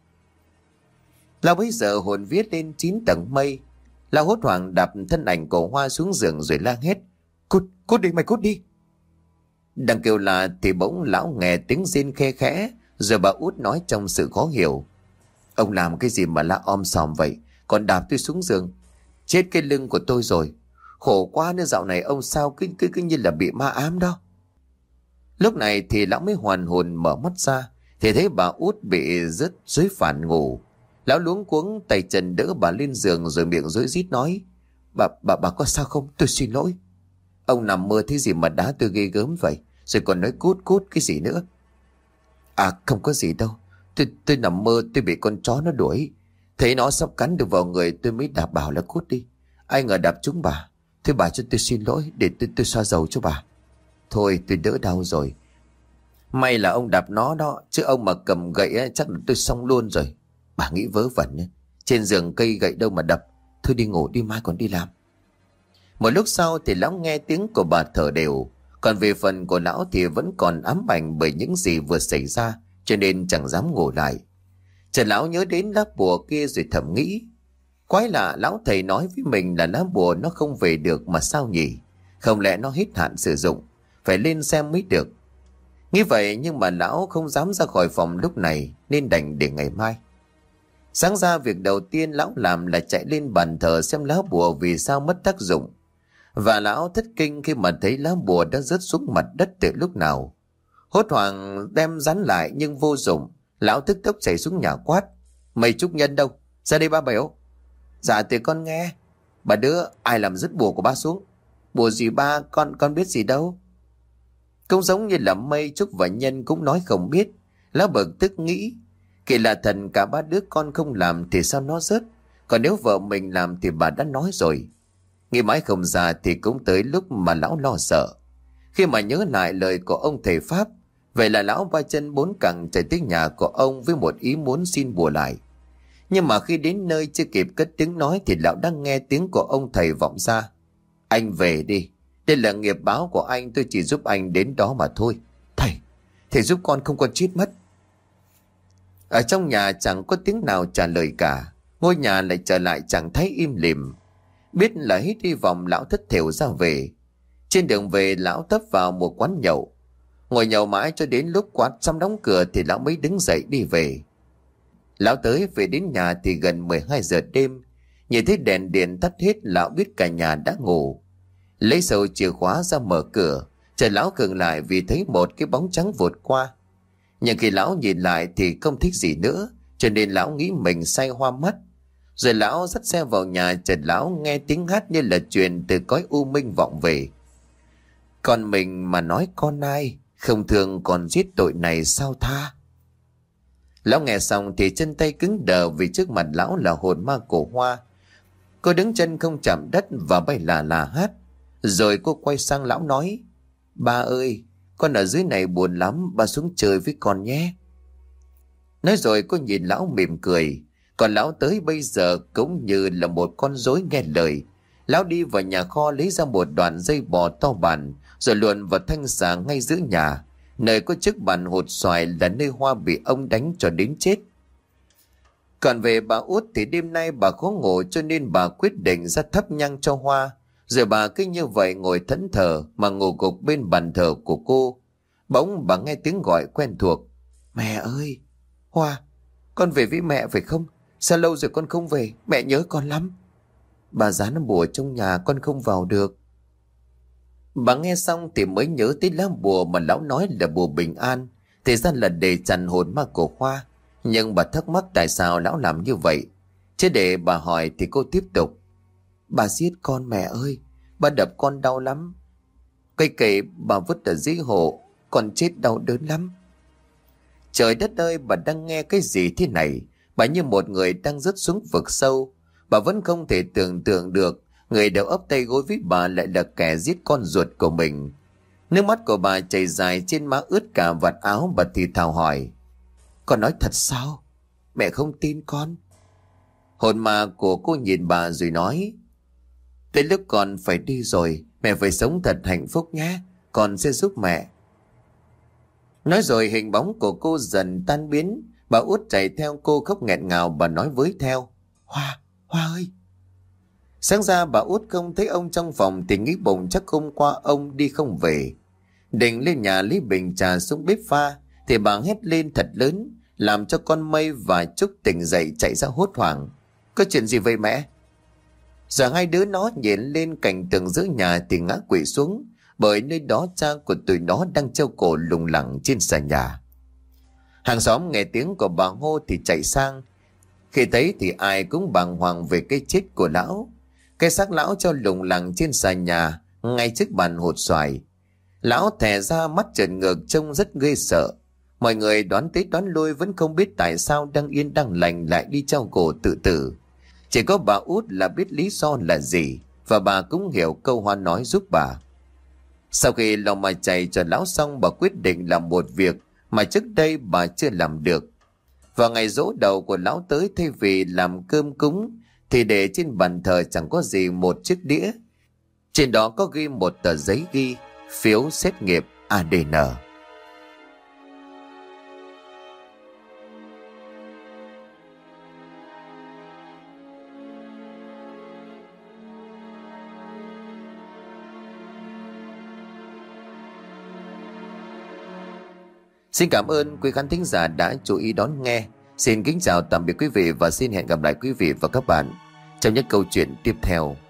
Lão bây giờ hồn viết lên chín tầng mây. Lão hốt hoảng đạp thân ảnh của Hoa xuống giường rồi la hét: Cút, cút đi mày, cút đi. Đang kêu là thì bỗng lão nghe tiếng rên khe khẽ, rồi bà út nói trong sự khó hiểu. Ông làm cái gì mà la om sòm vậy, còn đạp tôi xuống giường. Chết cái lưng của tôi rồi. Khổ quá, nên dạo này ông sao cứ, cứ, cứ như là bị ma ám đó. Lúc này thì lão mới hoàn hồn mở mắt ra, thì thấy bà út bị rớt dưới phản ngủ. Lão luống cuống tay chân đỡ bà lên giường, rồi miệng rối rít nói: Bà, bà, bà có sao không? Tôi xin lỗi. Ông nằm mơ thế gì mà đá tôi ghê gớm vậy, rồi còn nói cút cút cái gì nữa. À không có gì đâu. Tôi, tôi nằm mơ tôi bị con chó nó đuổi. Thấy nó sắp cắn được vào người tôi mới đạp bảo là cút đi. Ai ngờ đạp trúng bà. Thôi bà cho tôi xin lỗi, để tôi, tôi xoa dầu cho bà. Thôi tôi đỡ đau rồi. May là ông đạp nó đó, chứ ông mà cầm gậy ấy, chắc là tôi xong luôn rồi. Bà nghĩ vớ vẩn ấy. Trên giường cây gậy đâu mà đập. Thôi đi ngủ đi, mai còn đi làm. Một lúc sau thì lão nghe tiếng của bà thở đều. Còn về phần của lão thì vẫn còn ám ảnh bởi những gì vừa xảy ra, cho nên chẳng dám ngủ lại. Chợt lão nhớ đến lá bùa kia rồi thầm nghĩ: quái lạ, lão thầy nói với mình là lá bùa nó không về được mà sao nhỉ? Không lẽ nó hết hạn sử dụng, phải lên xem mới được. Nghĩ vậy nhưng mà lão không dám ra khỏi phòng lúc này, nên đành để ngày mai. Sáng ra việc đầu tiên lão làm là chạy lên bàn thờ xem lá bùa vì sao mất tác dụng. Và lão thất kinh khi mà thấy lá bùa đã rớt xuống mặt đất từ lúc nào. Hốt hoảng đem dán lại nhưng vô dụng. Lão tức tốc chạy xuống nhà quát: Mày Trúc Nhân đâu? Ra đây ba Bảy. Dạ thì con nghe. Bà đứa, ai làm rớt bùa của ba xuống? Bùa gì ba, con con biết gì đâu. Cũng giống như là Mây, Trúc và Nhân cũng nói không biết. Lão bực tức nghĩ: kỳ là thần cả ba đứa con không làm thì sao nó rớt? Còn nếu vợ mình làm thì bà đã nói rồi. Nghĩ mãi không ra thì cũng tới lúc mà lão lo sợ. Khi mà nhớ lại lời của ông thầy Pháp, vậy là lão ba chân bốn cẳng chạy tới nhà của ông với một ý muốn xin bùa lại. Nhưng mà khi đến nơi chưa kịp cất tiếng nói thì lão đang nghe tiếng của ông thầy vọng ra: Anh về đi, đây là nghiệp báo của anh, tôi chỉ giúp anh đến đó mà thôi. Thầy, thầy giúp con không con chết mất. Ở trong nhà chẳng có tiếng nào trả lời cả. Ngôi nhà lại trở lại trạng thái im lìm. Biết là hết hy vọng, lão thất thểu ra về. Trên đường về lão tấp vào một quán nhậu. Ngồi nhậu mãi cho đến lúc quán xong đóng cửa thì lão mới đứng dậy đi về. Lão tới về đến nhà thì gần mười hai giờ đêm. Nhìn thấy đèn điện tắt hết, lão biết cả nhà đã ngủ. Lấy sầu chìa khóa ra mở cửa. Chờ lão khựng lại vì thấy một cái bóng trắng vụt qua. Nhưng khi lão nhìn lại thì không thích gì nữa, cho nên lão nghĩ mình say hoa mắt. Rồi lão dắt xe vào nhà, chợt lão nghe tiếng hát như là truyền từ cõi u minh vọng về. Con mình mà nói con ai, không thương còn giết tội này sao tha. Lão nghe xong thì chân tay cứng đờ vì trước mặt lão là hồn ma cổ Hoa. Cô đứng chân không chạm đất và bay là là hát. Rồi cô quay sang lão nói: Ba ơi, con ở dưới này buồn lắm, ba xuống chơi với con nhé. Nói rồi cô nhìn lão mỉm cười. Còn lão tới bây giờ cũng như là một con rối nghe lời. Lão đi vào nhà kho lấy ra một đoạn dây bò to bản, rồi luồn vào thanh xà ngay giữa nhà, nơi có chiếc bàn hột xoài là nơi Hoa bị ông đánh cho đến chết. Còn về bà út thì đêm nay bà khó ngủ, cho nên bà quyết định ra thắp nhang cho Hoa. Rồi bà cứ như vậy ngồi thẫn thờ mà ngủ gục bên bàn thờ của cô. Bỗng bà nghe tiếng gọi quen thuộc: Mẹ ơi! Hoa, con về với mẹ phải không? Sao lâu rồi con không về? Mẹ nhớ con lắm. Bà dán bùa trong nhà, con không vào được. Bà nghe xong thì mới nhớ tới lá bùa mà lão nói là bùa bình an, thì ra là để chặn hồn ma của Hoa. Nhưng bà thắc mắc tại sao lão làm như vậy. Chứ để bà hỏi thì cô tiếp tục: Bà giết con mẹ ơi, bà đập con đau lắm. Cây kệ bà vứt ở dưới hồ, con chết đau đớn lắm. Trời đất ơi, bà đang nghe cái gì thế này? Bà như một người đang rớt xuống vực sâu. Bà vẫn không thể tưởng tượng được người đầu ấp tay gối với bà lại là kẻ giết con ruột của mình. Nước mắt của bà chảy dài trên má, ướt cả vạt áo. Bà thì thào hỏi: Con nói thật sao? Mẹ không tin con. Hồn ma của cô nhìn bà rồi nói: Tới lúc con phải đi rồi, mẹ phải sống thật hạnh phúc nhé, con sẽ giúp mẹ. Nói rồi hình bóng của cô dần tan biến. Bà út chạy theo cô khóc nghẹn ngào. Bà nói với theo: Hoa, Hoa ơi! Sáng ra bà út không thấy ông trong phòng thì nghĩ bụng chắc hôm qua ông đi không về. Định lên nhà lấy bình trà xuống bếp pha thì bà hét lên thật lớn, làm cho con Mây và Trúc tỉnh dậy chạy ra hốt hoảng. Có chuyện gì vậy mẹ? Giờ hai đứa nó nhìn lên cạnh tường giữa nhà thì ngã quỵ xuống, bởi nơi đó cha của tụi nó đang treo cổ lủng lẳng trên sàn nhà. Hàng xóm nghe tiếng của bà hô thì chạy sang. Khi thấy thì ai cũng bàng hoàng về cái chết của lão. Cái xác lão treo lủng lẳng trên sàn nhà ngay trước bàn hột xoài. Lão thè ra, mắt trợn ngược trông rất ghê sợ. Mọi người đoán tới đoán lui vẫn không biết tại sao đang yên đang lành lại đi treo cổ tự tử. Chỉ có bà út là biết lý do là gì, và bà cũng hiểu câu Hoa nói giúp bà. Sau khi lòng mà chạy cho lão xong, bà quyết định làm một việc mà trước đây bà chưa làm được. Vào ngày giỗ đầu của lão tới, thay vì làm cơm cúng thì để trên bàn thờ chẳng có gì một chiếc đĩa. Trên đó có ghi một tờ giấy ghi phiếu xét nghiệm a đê en. Xin cảm ơn quý khán thính giả đã chú ý đón nghe. Xin kính chào tạm biệt quý vị và xin hẹn gặp lại quý vị và các bạn trong những câu chuyện tiếp theo.